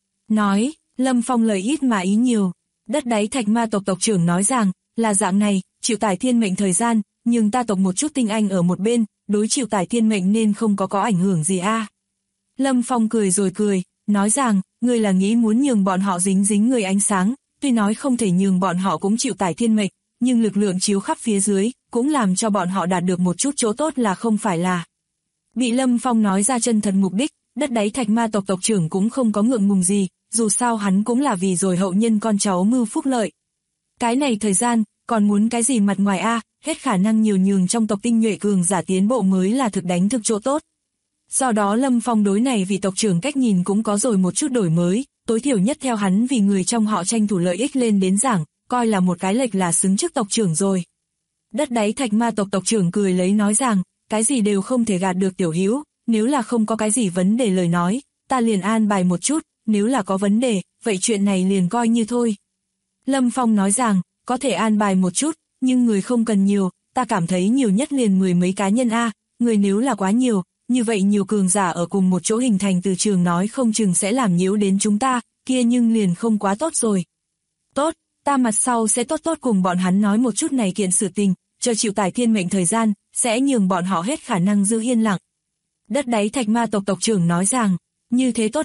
Nói, Lâm Phong lời ít mà ý nhiều, đất đáy thạch ma tộc tộc trưởng nói rằng, là dạng này, chịu tải thiên mệnh thời gian, nhưng ta tộc một chút tinh anh ở một bên, đối chịu tải thiên mệnh nên không có ảnh hưởng gì a. Lâm Phong cười rồi cười, nói rằng, ngươi là nghĩ muốn nhường bọn họ dính người ánh sáng, tuy nói không thể nhường bọn họ cũng chịu tải thiên mệnh, nhưng lực lượng chiếu khắp phía dưới, cũng làm cho bọn họ đạt được một chút chỗ tốt là không phải là. Bị Lâm Phong nói ra chân thật mục đích, đất đáy thạch ma tộc tộc trưởng cũng không có ngượng ngùng gì, dù sao hắn cũng là vì rồi hậu nhân con cháu mưu phúc lợi. Cái này thời gian, còn muốn cái gì mặt ngoài a, hết khả năng nhiều nhường trong tộc tinh nhuệ cường giả tiến bộ mới là thực chỗ tốt. Do đó Lâm Phong đối này vì tộc trưởng cách nhìn cũng có rồi một chút đổi mới, tối thiểu nhất theo hắn vì người trong họ tranh thủ lợi ích lên đến giảng, coi là một cái lệch là xứng chức tộc trưởng rồi. Đất đáy thạch ma tộc tộc trưởng cười lấy nói rằng, cái gì đều không thể gạt được tiểu hữu, nếu là không có cái gì vấn đề lời nói, ta liền an bài một chút, nếu là có vấn đề, vậy chuyện này liền coi như thôi. Lâm Phong nói rằng, có thể an bài một chút, nhưng người không cần nhiều, ta cảm thấy nhiều nhất liền 10 mấy cá nhân a, người nếu là quá nhiều, như vậy nhiều cường giả ở cùng một chỗ hình thành từ trường nói không chừng sẽ làm nhiễu đến chúng ta, kia nhưng liền không quá tốt rồi. Tốt, ta mặt sau sẽ tốt cùng bọn hắn nói một chút này kiện sự tình, chờ chịu tải thiên mệnh thời gian, sẽ nhường bọn họ hết khả năng giữ yên lặng. Đất đáy thạch ma tộc tộc trưởng nói rằng, như thế tốt lắm,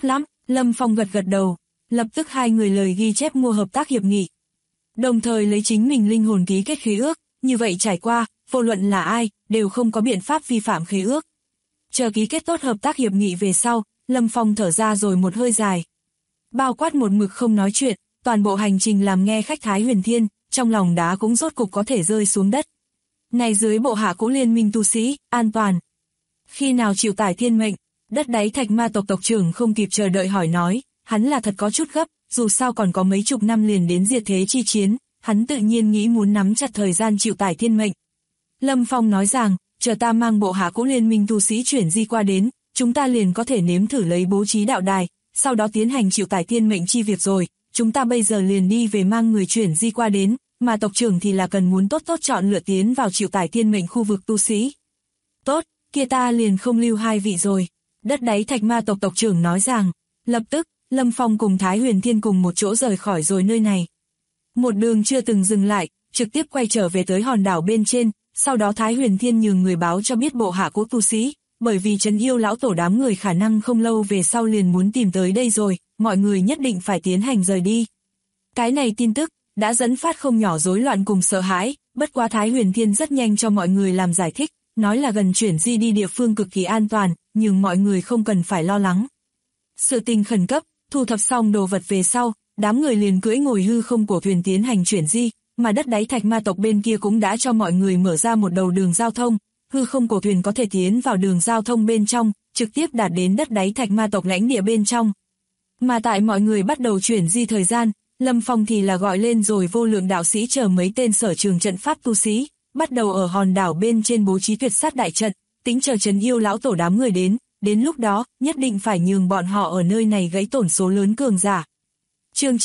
Lâm Phong gật gật đầu, lập tức hai người lời ghi chép mua hợp tác hiệp nghị. Đồng thời lấy chính mình linh hồn ký kết khế ước, như vậy trải qua, vô luận là ai, đều không có biện pháp vi phạm khế ước. Chờ ký kết tốt hợp tác hiệp nghị về sau, Lâm Phong thở ra rồi một hơi dài. Bao quát một mực không nói chuyện, toàn bộ hành trình làm nghe khách Thái Huyền Thiên, trong lòng đá cũng rốt cục có thể rơi xuống đất. Này dưới bộ hạ cũ liên minh tu sĩ, an toàn. Khi nào chịu tải thiên mệnh, đất đáy thạch ma tộc tộc trưởng không kịp chờ đợi hỏi nói, hắn là thật có chút gấp, dù sao còn có mấy chục năm liền đến diệt thế chi chiến, hắn tự nhiên nghĩ muốn nắm chặt thời gian chịu tải thiên mệnh. Lâm Phong nói rằng, chờ ta mang bộ hạ cũ liên minh tu sĩ chuyển di qua đến, chúng ta liền có thể nếm thử lấy bố trí đạo đài, sau đó tiến hành chịu tải thiên mệnh chi việc rồi, chúng ta bây giờ liền đi về mang người chuyển di qua đến, mà tộc trưởng thì là cần muốn tốt tốt chọn lựa tiến vào chịu tải thiên mệnh khu vực tu sĩ. Tốt, kia ta liền không lưu hai vị rồi. Đất đáy thạch ma tộc tộc trưởng nói rằng, lập tức, Lâm Phong cùng Thái Huyền Thiên cùng một chỗ rời khỏi rồi nơi này. Một đường chưa từng dừng lại, trực tiếp quay trở về tới hòn đảo bên trên, sau đó Thái Huyền Thiên nhường người báo cho biết bộ hạ cũ tu sĩ, bởi vì trấn yêu lão tổ đám người khả năng không lâu về sau liền muốn tìm tới đây rồi, mọi người nhất định phải tiến hành rời đi. Cái này tin tức, đã dẫn phát không nhỏ rối loạn cùng sợ hãi, bất quá Thái Huyền Thiên rất nhanh cho mọi người làm giải thích, nói là gần chuyển di đi địa phương cực kỳ an toàn, nhưng mọi người không cần phải lo lắng. Sự tình khẩn cấp, thu thập xong đồ vật về sau, đám người liền cưỡi ngồi hư không của thuyền tiến hành chuyển di, mà đất đáy thạch ma tộc bên kia cũng đã cho mọi người mở ra một đầu đường giao thông, hư không cổ thuyền có thể tiến vào đường giao thông bên trong, trực tiếp đạt đến đất đáy thạch ma tộc lãnh địa bên trong. Mà tại mọi người bắt đầu chuyển di thời gian, Lâm Phong thì là gọi lên rồi vô lượng đạo sĩ chờ mấy tên sở trường trận pháp tu sĩ, bắt đầu ở hòn đảo bên trên bố trí tuyệt sát đại trận, tính chờ trấn yêu lão tổ đám người đến lúc đó, nhất định phải nhường bọn họ ở nơi này gãy tổn số lớn cường giả. Chương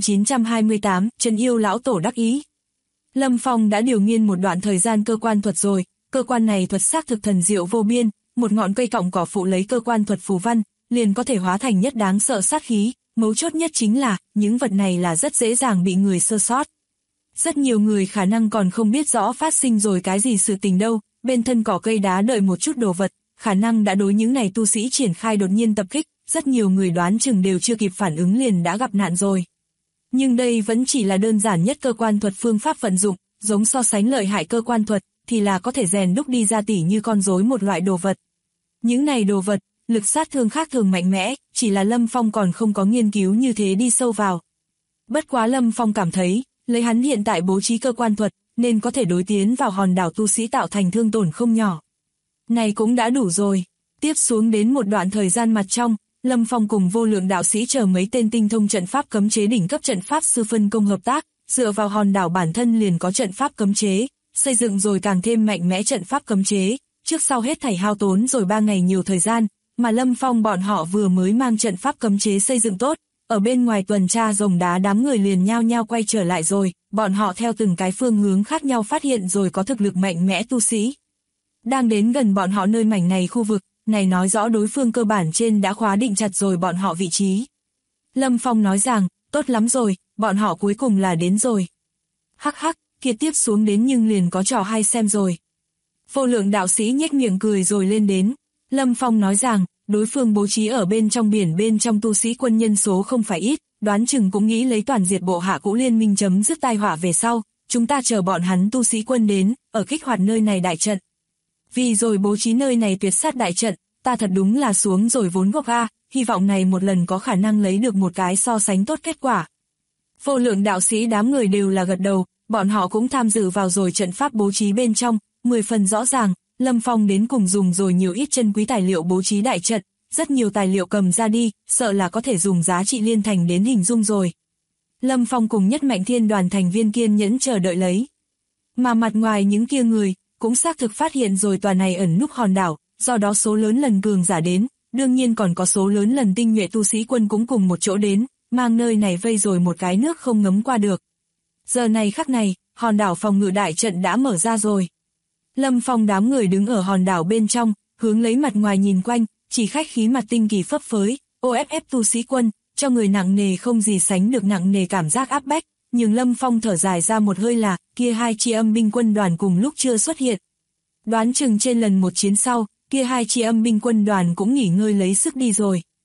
9928, trấn yêu lão tổ đắc ý. Lâm Phong đã điều nghiên một đoạn thời gian cơ quan thuật rồi, cơ quan này thuật xác thực thần diệu vô biên, một ngọn cây cọng cỏ phụ lấy cơ quan thuật phù văn, liền có thể hóa thành nhất đáng sợ sát khí, mấu chốt nhất chính là, những vật này là rất dễ dàng bị người sơ sót. Rất nhiều người khả năng còn không biết rõ phát sinh rồi cái gì sự tình đâu, bên thân cỏ cây đá đợi một chút đồ vật, khả năng đã đối những này tu sĩ triển khai đột nhiên tập kích, rất nhiều người đoán chừng đều chưa kịp phản ứng liền đã gặp nạn rồi. Nhưng đây vẫn chỉ là đơn giản nhất cơ quan thuật phương pháp vận dụng, giống so sánh lợi hại cơ quan thuật, thì là có thể rèn đúc đi ra tỉ như con rối một loại đồ vật. Những này đồ vật, lực sát thương khác thường mạnh mẽ, chỉ là Lâm Phong còn không có nghiên cứu như thế đi sâu vào. Bất quá Lâm Phong cảm thấy, lấy hắn hiện tại bố trí cơ quan thuật, nên có thể đối tiến vào hòn đảo tu sĩ tạo thành thương tổn không nhỏ. Này cũng đã đủ rồi. Tiếp xuống đến một đoạn thời gian mặt trong, Lâm Phong cùng vô lượng đạo sĩ chờ mấy tên tinh thông trận pháp cấm chế đỉnh cấp trận pháp sư phân công hợp tác, dựa vào hòn đảo bản thân liền có trận pháp cấm chế, xây dựng rồi càng thêm mạnh mẽ trận pháp cấm chế, trước sau hết thảy hao tốn rồi 3 ngày nhiều thời gian, mà Lâm Phong bọn họ vừa mới mang trận pháp cấm chế xây dựng tốt, ở bên ngoài tuần tra rồng đá đám người liền nhao nhao quay trở lại rồi, bọn họ theo từng cái phương hướng khác nhau phát hiện rồi có thực lực mạnh mẽ tu sĩ. Đang đến gần bọn họ nơi mảnh này khu vực, này nói rõ đối phương cơ bản trên đã khóa định chặt rồi bọn họ vị trí. Lâm Phong nói rằng, tốt lắm rồi, bọn họ cuối cùng là đến rồi. Hắc hắc, kia tiếp xuống đến nhưng liền có trò hay xem rồi. Vô lượng đạo sĩ nhếch miệng cười rồi lên đến. Lâm Phong nói rằng, đối phương bố trí ở bên trong biển bên trong tu sĩ quân nhân số không phải ít, đoán chừng cũng nghĩ lấy toàn diệt bộ hạ cũ liên minh chấm dứt tai họa về sau, chúng ta chờ bọn hắn tu sĩ quân đến, ở kích hoạt nơi này đại trận. Vì rồi bố trí nơi này tuyệt sát đại trận, ta thật đúng là xuống rồi vốn gốc a, hy vọng này một lần có khả năng lấy được một cái so sánh tốt kết quả. Vô lượng đạo sĩ đám người đều là gật đầu, bọn họ cũng tham dự vào rồi trận pháp bố trí bên trong, 10 phần rõ ràng, Lâm Phong đến cùng dùng rồi nhiều ít chân quý tài liệu bố trí đại trận, rất nhiều tài liệu cầm ra đi, sợ là có thể dùng giá trị liên thành đến hình dung rồi. Lâm Phong cùng nhất mạnh thiên đoàn thành viên kiên nhẫn chờ đợi lấy. Mà mặt ngoài những kia người, cũng xác thực phát hiện rồi tòa này ẩn núp hòn đảo, do đó số lớn lần cường giả đến, đương nhiên còn có số lớn lần tinh nhuệ tu sĩ quân cũng cùng một chỗ đến, mang nơi này vây rồi một cái nước không ngấm qua được. Giờ này khắc này, hòn đảo phòng ngự đại trận đã mở ra rồi. Lâm Phong đám người đứng ở hòn đảo bên trong, hướng lấy mặt ngoài nhìn quanh, chỉ khách khí mặt tinh kỳ phấp phới, OFF tu sĩ quân, cho người nặng nề không gì sánh được nặng nề cảm giác áp bách, nhưng Lâm Phong thở dài ra một hơi là, kia hai chi âm binh quân đoàn cùng lúc chưa xuất hiện. Đoán chừng trên lần một chiến sau, kia hai chi âm binh quân đoàn cũng nghỉ ngơi lấy sức đi rồi.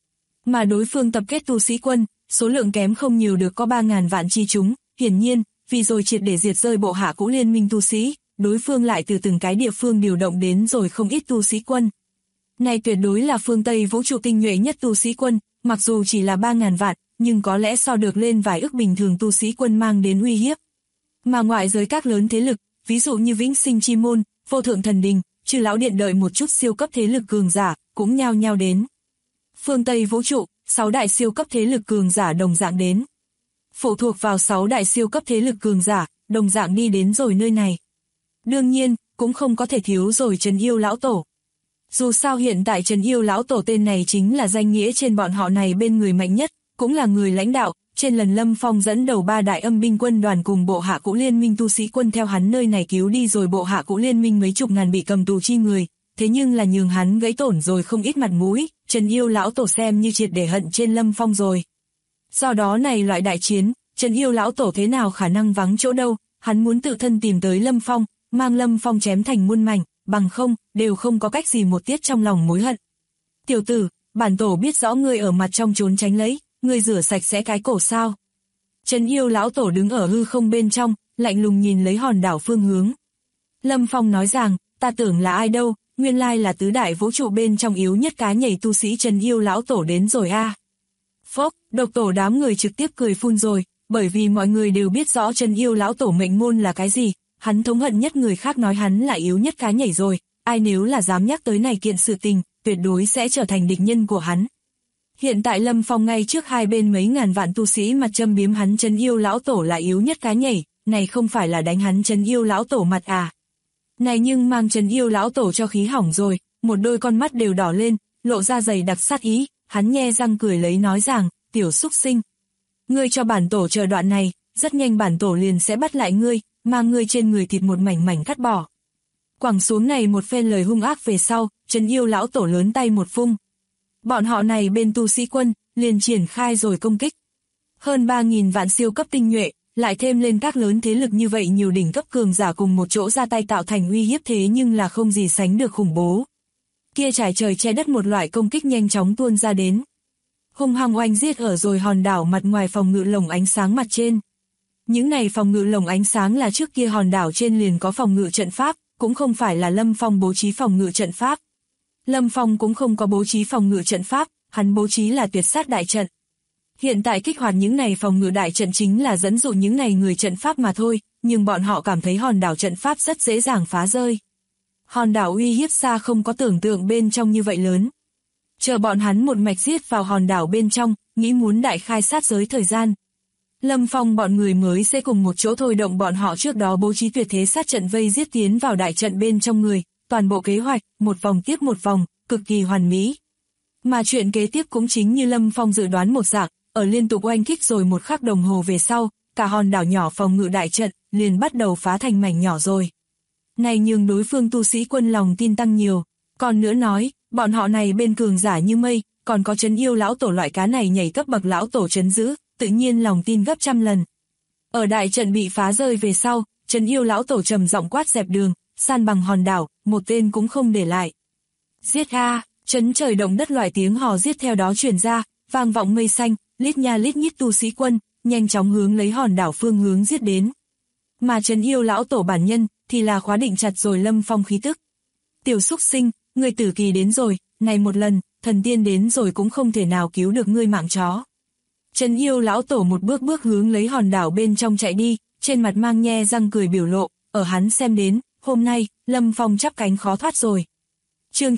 Mà đối phương tập kết tu sĩ quân, số lượng kém không nhiều được có 3.000 vạn chi chúng, hiển nhiên, vì rồi triệt để diệt rơi bộ hạ cũ liên minh tu sĩ, đối phương lại từ từng cái địa phương điều động đến rồi không ít tu sĩ quân. Này tuyệt đối là phương Tây vũ trụ tinh nhuệ nhất tu sĩ quân, mặc dù chỉ là 3.000 vạn, nhưng có lẽ so được lên vài ức bình thường tu sĩ quân mang đến uy hiếp. Mà ngoại giới các lớn thế lực, ví dụ như Vĩnh Sinh Chi Môn, Vô Thượng Thần Đình, Chư Lão Điện đợi một chút siêu cấp thế lực cường giả, cũng nhao nhao đến. Phương Tây vũ trụ, 6 đại siêu cấp thế lực cường giả đồng dạng đến. Phụ thuộc vào 6 đại siêu cấp thế lực cường giả, đồng dạng đi đến rồi nơi này. Đương nhiên, cũng không có thể thiếu rồi Trấn Yêu Lão Tổ. Dù sao hiện tại Trấn Yêu Lão Tổ tên này chính là danh nghĩa trên bọn họ này bên người mạnh nhất, cũng là người lãnh đạo, trên lần Lâm Phong dẫn đầu 3 đại âm binh quân đoàn cùng bộ hạ cũ liên minh tu sĩ quân theo hắn nơi này cứu đi rồi bộ hạ cũ liên minh mấy chục ngàn bị cầm tù chi người, thế nhưng là nhường hắn gãy tổn rồi không ít mặt mũi, Trấn Yêu Lão Tổ xem như triệt để hận trên Lâm Phong rồi. Do đó này loại đại chiến, Trấn Yêu Lão Tổ thế nào khả năng vắng chỗ đâu, hắn muốn tự thân tìm tới Lâm Phong, mang Lâm Phong chém thành muôn mảnh, bằng không, đều không có cách gì một tiết trong lòng mối hận. Tiểu tử, bản tổ biết rõ ngươi ở mặt trong trốn tránh lấy, ngươi rửa sạch sẽ cái cổ sao. Trấn Yêu Lão Tổ đứng ở hư không bên trong, lạnh lùng nhìn lấy hòn đảo phương hướng. Lâm Phong nói rằng, ta tưởng là ai đâu, nguyên lai là tứ đại vũ trụ bên trong yếu nhất cá nhảy tu sĩ Trấn Yêu Lão Tổ đến rồi a. Phốc, độc tổ đám người trực tiếp cười phun rồi, bởi vì mọi người đều biết rõ Trấn Yêu Lão Tổ mệnh môn là cái gì, hắn thống hận nhất người khác nói hắn là yếu nhất cá nhảy rồi, ai nếu là dám nhắc tới này kiện sự tình, tuyệt đối sẽ trở thành địch nhân của hắn. Hiện tại Lâm Phong ngay trước hai bên mấy ngàn vạn tu sĩ mặt châm biếm hắn Trấn Yêu Lão Tổ là yếu nhất cá nhảy, này không phải là đánh hắn Trấn Yêu Lão Tổ mặt à. Này nhưng mang Trấn Yêu Lão Tổ cho khí hỏng rồi, một đôi con mắt đều đỏ lên, lộ ra dày đặc sát ý, hắn nhe răng cười lấy nói rằng, tiểu xúc sinh. Ngươi cho bản tổ chờ đoạn này, rất nhanh bản tổ liền sẽ bắt lại ngươi, mang ngươi trên người thịt một mảnh mảnh cắt bỏ. Quẳng xuống này một phen lời hung ác về sau, Trấn Yêu Lão Tổ lớn tay một phung. Bọn họ này bên tu sĩ quân, liền triển khai rồi công kích. Hơn 3.000 vạn siêu cấp tinh nhuệ, lại thêm lên các lớn thế lực như vậy nhiều đỉnh cấp cường giả cùng một chỗ ra tay tạo thành uy hiếp thế nhưng là không gì sánh được khủng bố. Kia trải trời che đất một loại công kích nhanh chóng tuôn ra đến. Hung hăng oanh giết ở rồi hòn đảo mặt ngoài phòng ngự lồng ánh sáng mặt trên. Những này phòng ngự lồng ánh sáng là trước kia hòn đảo trên liền có phòng ngự trận pháp, cũng không phải là Lâm Phong bố trí phòng ngự trận pháp. Lâm Phong cũng không có bố trí phòng ngự trận pháp, hắn bố trí là tuyệt sát đại trận. Hiện tại kích hoạt những này phòng ngự đại trận chính là dẫn dụ những này người trận pháp mà thôi, nhưng bọn họ cảm thấy hòn đảo trận pháp rất dễ dàng phá rơi. Hòn đảo uy hiếp xa không có tưởng tượng bên trong như vậy lớn. Chờ bọn hắn một mạch giết vào hòn đảo bên trong, nghĩ muốn đại khai sát giới thời gian. Lâm Phong bọn người mới sẽ cùng một chỗ thôi động bọn họ trước đó bố trí tuyệt thế sát trận vây giết tiến vào đại trận bên trong người, toàn bộ kế hoạch, một vòng tiếp một vòng, cực kỳ hoàn mỹ. Mà chuyện kế tiếp cũng chính như Lâm Phong dự đoán một dạng, ở liên tục oanh kích rồi một khắc đồng hồ về sau, cả hòn đảo nhỏ phòng ngự đại trận, liền bắt đầu phá thành mảnh nhỏ rồi. Này nhưng đối phương tu sĩ quân lòng tin tăng nhiều, còn nữa nói, bọn họ này bên cường giả như mây, còn có Trấn Yêu Lão Tổ loại cá này nhảy cấp bậc Lão Tổ trấn giữ, tự nhiên lòng tin gấp trăm lần. Ở đại trận bị phá rơi về sau, Trấn Yêu Lão Tổ trầm giọng quát dẹp đường, san bằng hòn đảo, một tên cũng không để lại. Giết a, chấn trời động đất loại tiếng hò giết theo đó truyền ra, vang vọng mây xanh, lít nha lít nhít tu sĩ quân, nhanh chóng hướng lấy hòn đảo phương hướng giết đến. Mà Trấn Yêu Lão Tổ bản nhân, thì là khóa định chặt rồi Lâm Phong khí tức. Tiểu xúc sinh, ngươi tử kỳ đến rồi, này một lần, thần tiên đến rồi cũng không thể nào cứu được ngươi mạng chó. Trấn Yêu Lão Tổ một bước bước hướng lấy hòn đảo bên trong chạy đi, trên mặt mang nhe răng cười biểu lộ, ở hắn xem đến, hôm nay, Lâm Phong chắp cánh khó thoát rồi. Chương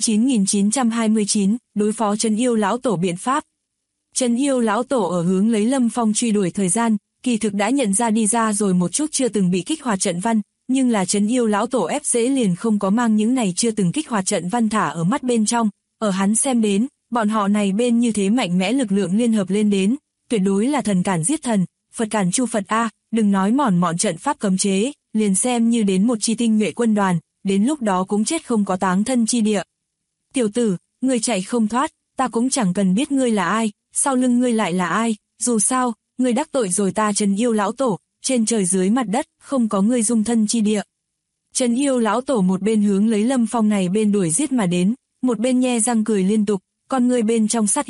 9929, đối phó Trấn Yêu Lão Tổ biện pháp. Trấn Yêu Lão Tổ ở hướng lấy Lâm Phong truy đuổi thời gian, kỳ thực đã nhận ra đi ra rồi một chút chưa từng bị kích hoạt trận văn, nhưng là Trấn Yêu Lão Tổ ép dễ liền không có mang những này chưa từng kích hoạt trận văn thả ở mắt bên trong, ở hắn xem đến, bọn họ này bên như thế mạnh mẽ lực lượng liên hợp lên đến, tuyệt đối là thần cản giết thần, Phật cản chu Phật a, đừng nói mọn trận pháp cấm chế, liền xem như đến một chi tinh nhuệ quân đoàn, đến lúc đó cũng chết không có táng thân chi địa. Tiểu tử, ngươi chạy không thoát, ta cũng chẳng cần biết ngươi là ai, sau lưng ngươi lại là ai, dù sao, ngươi đắc tội rồi ta Trấn Yêu Lão Tổ, trên trời dưới mặt đất, không có ngươi dung thân chi địa. Trấn Yêu Lão Tổ một bên hướng lấy Lâm Phong này bên đuổi giết mà đến, một bên nhe răng cười liên tục, con ngươi bên trong sát ý,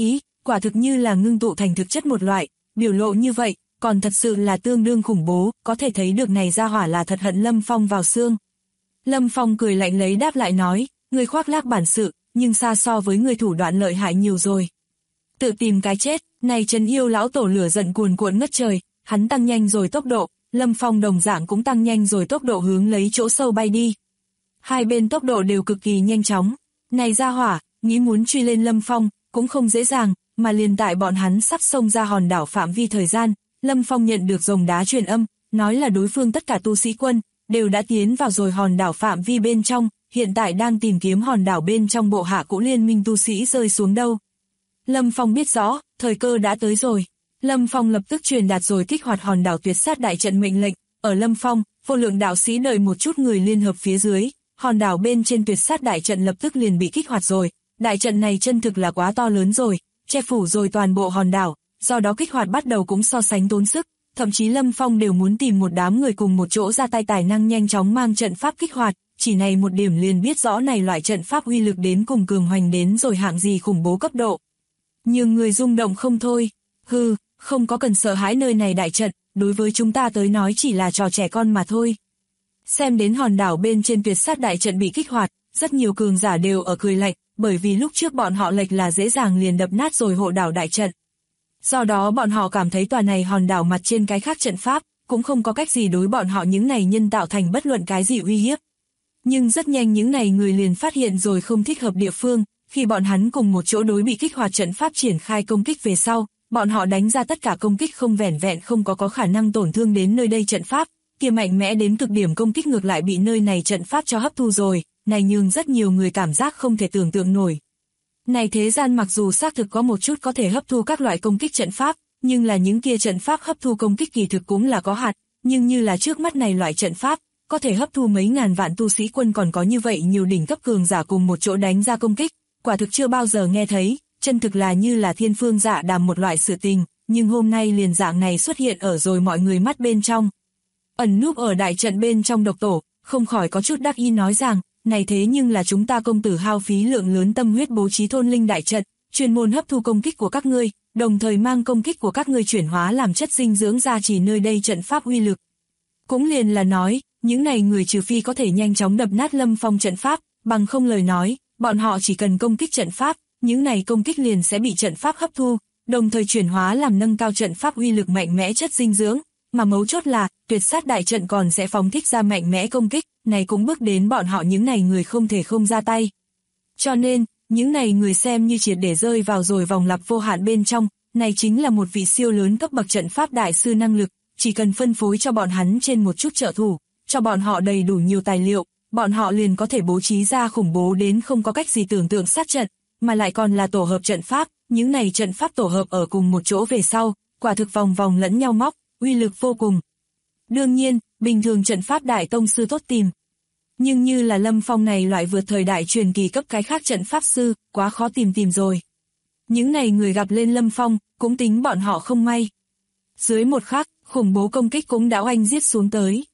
quả thực như là ngưng tụ thành thực chất một loại, biểu lộ như vậy, còn thật sự là tương đương khủng bố, có thể thấy được này ra hỏa là thật hận Lâm Phong vào xương. Lâm Phong cười lạnh lấy đáp lại nói, người khoác lác bản sự, nhưng xa so với người thủ đoạn lợi hại nhiều rồi. Tự tìm cái chết, này Trấn Yêu lão tổ lửa giận cuồn cuộn ngất trời, hắn tăng nhanh rồi tốc độ, Lâm Phong đồng dạng cũng tăng nhanh rồi tốc độ hướng lấy chỗ sâu bay đi. Hai bên tốc độ đều cực kỳ nhanh chóng, này ra hỏa, nghĩ muốn truy lên Lâm Phong, cũng không dễ dàng, mà liền tại bọn hắn sắp xông ra hòn đảo phạm vi thời gian, Lâm Phong nhận được rồng đá truyền âm, nói là đối phương tất cả tu sĩ quân, đều đã tiến vào rồi hòn đảo phạm vi bên trong, hiện tại đang tìm kiếm hòn đảo bên trong bộ hạ cũ liên minh tu sĩ rơi xuống đâu. Lâm Phong biết rõ, thời cơ đã tới rồi. Lâm Phong lập tức truyền đạt rồi kích hoạt hòn đảo tuyệt sát đại trận mệnh lệnh, ở Lâm Phong, vô lượng đạo sĩ đợi một chút người liên hợp phía dưới, hòn đảo bên trên tuyệt sát đại trận lập tức liền bị kích hoạt rồi, đại trận này chân thực là quá to lớn rồi, che phủ rồi toàn bộ hòn đảo, do đó kích hoạt bắt đầu cũng so sánh tốn sức, thậm chí Lâm Phong đều muốn tìm một đám người cùng một chỗ ra tay tài năng nhanh chóng mang trận pháp kích hoạt, chỉ này một điểm liền biết rõ này loại trận pháp uy lực đến cùng cường hoành đến rồi hạng gì khủng bố cấp độ. Nhưng người rung động không thôi, hừ, không có cần sợ hãi nơi này đại trận, đối với chúng ta tới nói chỉ là trò trẻ con mà thôi. Xem đến hòn đảo bên trên tuyệt sát đại trận bị kích hoạt, rất nhiều cường giả đều ở cười lạnh, bởi vì lúc trước bọn họ lệch là dễ dàng liền đập nát rồi hộ đảo đại trận. Do đó bọn họ cảm thấy tòa này hòn đảo mặt trên cái khác trận pháp, cũng không có cách gì đối bọn họ những này nhân tạo thành bất luận cái gì uy hiếp. Nhưng rất nhanh những này người liền phát hiện rồi không thích hợp địa phương, khi bọn hắn cùng một chỗ đối bị kích hoạt trận pháp triển khai công kích về sau, bọn họ đánh ra tất cả công kích không vẻn vẹn không có khả năng tổn thương đến nơi đây trận pháp, kia mạnh mẽ đến cực điểm công kích ngược lại bị nơi này trận pháp cho hấp thu rồi, này nhưng rất nhiều người cảm giác không thể tưởng tượng nổi. Này thế gian mặc dù xác thực có một chút có thể hấp thu các loại công kích trận pháp, nhưng là những kia trận pháp hấp thu công kích kỳ thực cũng là có hạn, nhưng như là trước mắt này loại trận pháp, có thể hấp thu mấy ngàn vạn tu sĩ quân còn có như vậy nhiều đỉnh cấp cường giả cùng một chỗ đánh ra công kích, quả thực chưa bao giờ nghe thấy, chân thực là như là thiên phương dạ đàm một loại sự tình, nhưng hôm nay liền dạng này xuất hiện ở rồi mọi người mắt bên trong. Ẩn núp ở đại trận bên trong độc tổ, không khỏi có chút đắc ý nói rằng, này thế nhưng là chúng ta công tử hao phí lượng lớn tâm huyết bố trí thôn linh đại trận, chuyên môn hấp thu công kích của các ngươi, đồng thời mang công kích của các ngươi chuyển hóa làm chất dinh dưỡng gia trì nơi đây trận pháp uy lực. Cũng liền là nói, những này người trừ phi có thể nhanh chóng đập nát Lâm Phong trận pháp, bằng không lời nói, bọn họ chỉ cần công kích trận pháp, những này công kích liền sẽ bị trận pháp hấp thu, đồng thời chuyển hóa làm nâng cao trận pháp uy lực mạnh mẽ chất dinh dưỡng, mà mấu chốt là, tuyệt sát đại trận còn sẽ phóng thích ra mạnh mẽ công kích, này cũng bước đến bọn họ những này người không thể không ra tay. Cho nên, những này người xem như triệt để rơi vào rồi vòng lặp vô hạn bên trong, này chính là một vị siêu lớn cấp bậc trận pháp đại sư năng lực, chỉ cần phân phối cho bọn hắn trên một chút trợ thủ, cho bọn họ đầy đủ nhiều tài liệu, bọn họ liền có thể bố trí ra khủng bố đến không có cách gì tưởng tượng sát trận, mà lại còn là tổ hợp trận pháp, những này trận pháp tổ hợp ở cùng một chỗ về sau, quả thực vòng vòng lẫn nhau móc, uy lực vô cùng. Đương nhiên, bình thường trận pháp đại tông sư tốt tìm. Nhưng như là Lâm Phong này loại vượt thời đại truyền kỳ cấp cái khác trận pháp sư, quá khó tìm rồi. Những này người gặp lên Lâm Phong, cũng tính bọn họ không may. Dưới một khắc, khủng bố công kích cũng đã oanh giết xuống tới.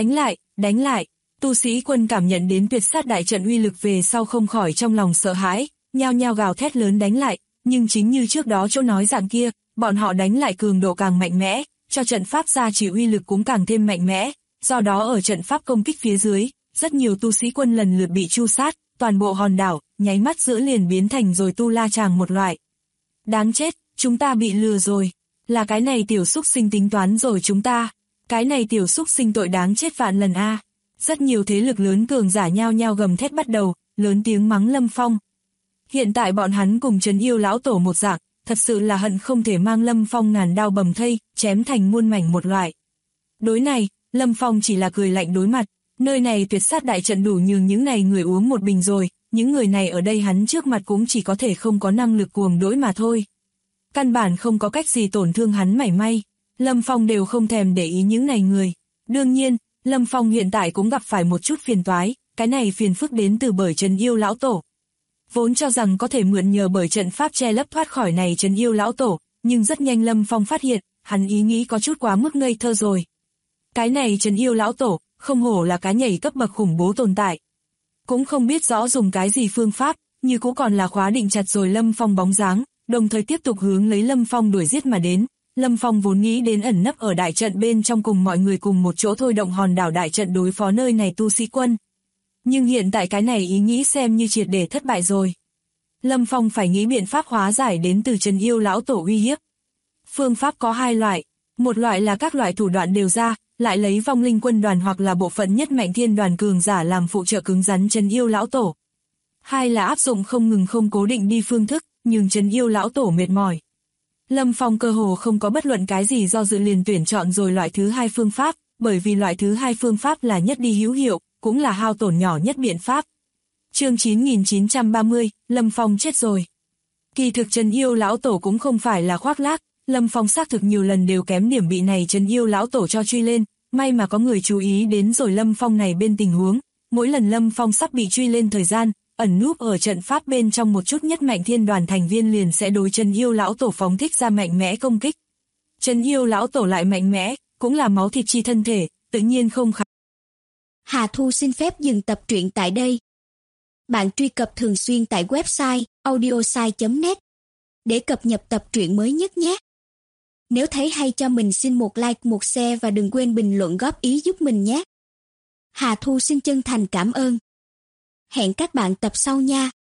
Đánh lại, tu sĩ quân cảm nhận đến tuyệt sát đại trận uy lực về sau không khỏi trong lòng sợ hãi, nhao nhao gào thét lớn đánh lại, nhưng chính như trước đó chỗ nói dạng kia, bọn họ đánh lại cường độ càng mạnh mẽ, cho trận pháp gia trì uy lực cũng càng thêm mạnh mẽ, do đó ở trận pháp công kích phía dưới, rất nhiều tu sĩ quân lần lượt bị tru sát, toàn bộ hòn đảo, nháy mắt giữa liền biến thành rồi tu la tràng một loại. Đáng chết, chúng ta bị lừa rồi, là cái này tiểu xúc sinh tính toán rồi chúng ta, cái này tiểu xúc sinh tội đáng chết vạn lần a. Rất nhiều thế lực lớn cường giả nhao nhao gầm thét bắt đầu, lớn tiếng mắng Lâm Phong. Hiện tại bọn hắn cùng Trấn Yêu lão tổ một dạng, thật sự là hận không thể mang Lâm Phong ngàn đao bầm thây, chém thành muôn mảnh một loại. Đối này, Lâm Phong chỉ là cười lạnh đối mặt, nơi này tuyệt sát đại trận đủ nhường những này người uống một bình rồi, những người này ở đây hắn trước mặt cũng chỉ có thể không có năng lực cuồng đối mà thôi. Căn bản không có cách gì tổn thương hắn mảy may, Lâm Phong đều không thèm để ý những này người. Đương nhiên, Lâm Phong hiện tại cũng gặp phải một chút phiền toái, cái này phiền phức đến từ bởi Trấn Yêu lão tổ. Vốn cho rằng có thể mượn nhờ bởi trận pháp che lấp thoát khỏi này Trấn Yêu lão tổ, nhưng rất nhanh Lâm Phong phát hiện, hắn ý nghĩ có chút quá mức ngây thơ rồi. Cái này Trấn Yêu lão tổ, không hổ là cái nhảy cấp bậc khủng bố tồn tại. Cũng không biết rõ dùng cái gì phương pháp, như cũng còn là khóa định chặt rồi Lâm Phong bóng dáng, đồng thời tiếp tục hướng lấy Lâm Phong đuổi giết mà đến. Lâm Phong vốn nghĩ đến ẩn nấp ở đại trận bên trong cùng mọi người cùng một chỗ thôi động hòn đảo đại trận đối phó nơi này tu sĩ quân. Nhưng hiện tại cái này ý nghĩ xem như triệt để thất bại rồi. Lâm Phong phải nghĩ biện pháp hóa giải đến từ Trấn Yêu lão tổ uy hiếp. Phương pháp có hai loại, một loại là các loại thủ đoạn đều ra, lại lấy vong linh quân đoàn hoặc là bộ phận nhất mạnh thiên đoàn cường giả làm phụ trợ cứng rắn Trấn Yêu lão tổ. Hai là áp dụng không ngừng không cố định đi phương thức, nhưng Trấn Yêu lão tổ mệt mỏi. Lâm Phong cơ hồ không có bất luận cái gì do dự liền tuyển chọn rồi loại thứ hai phương pháp, bởi vì loại thứ hai phương pháp là nhất đi hữu hiệu, cũng là hao tổn nhỏ nhất biện pháp. Chương 9930, Lâm Phong chết rồi. Kỳ thực Trấn Yêu lão tổ cũng không phải là khoác lác, Lâm Phong xác thực nhiều lần đều kém điểm bị này Trấn Yêu lão tổ cho truy lên, may mà có người chú ý đến rồi Lâm Phong này bên tình huống, mỗi lần Lâm Phong sắp bị truy lên thời gian, ẩn núp ở trận pháp bên trong một chút nhất mạnh thiên đoàn thành viên liền sẽ đối Trấn Yêu lão tổ phóng thích ra mạnh mẽ công kích. Trấn Yêu lão tổ lại mạnh mẽ, cũng là máu thịt chi thân thể, tự nhiên không khá. Hà Thu xin phép dừng tập truyện tại đây. Bạn truy cập thường xuyên tại website audiosai.net để cập nhật tập truyện mới nhất nhé. Nếu thấy hay cho mình xin một like, một share và đừng quên bình luận góp ý giúp mình nhé. Hà Thu xin chân thành cảm ơn. Hẹn các bạn tập sau nha.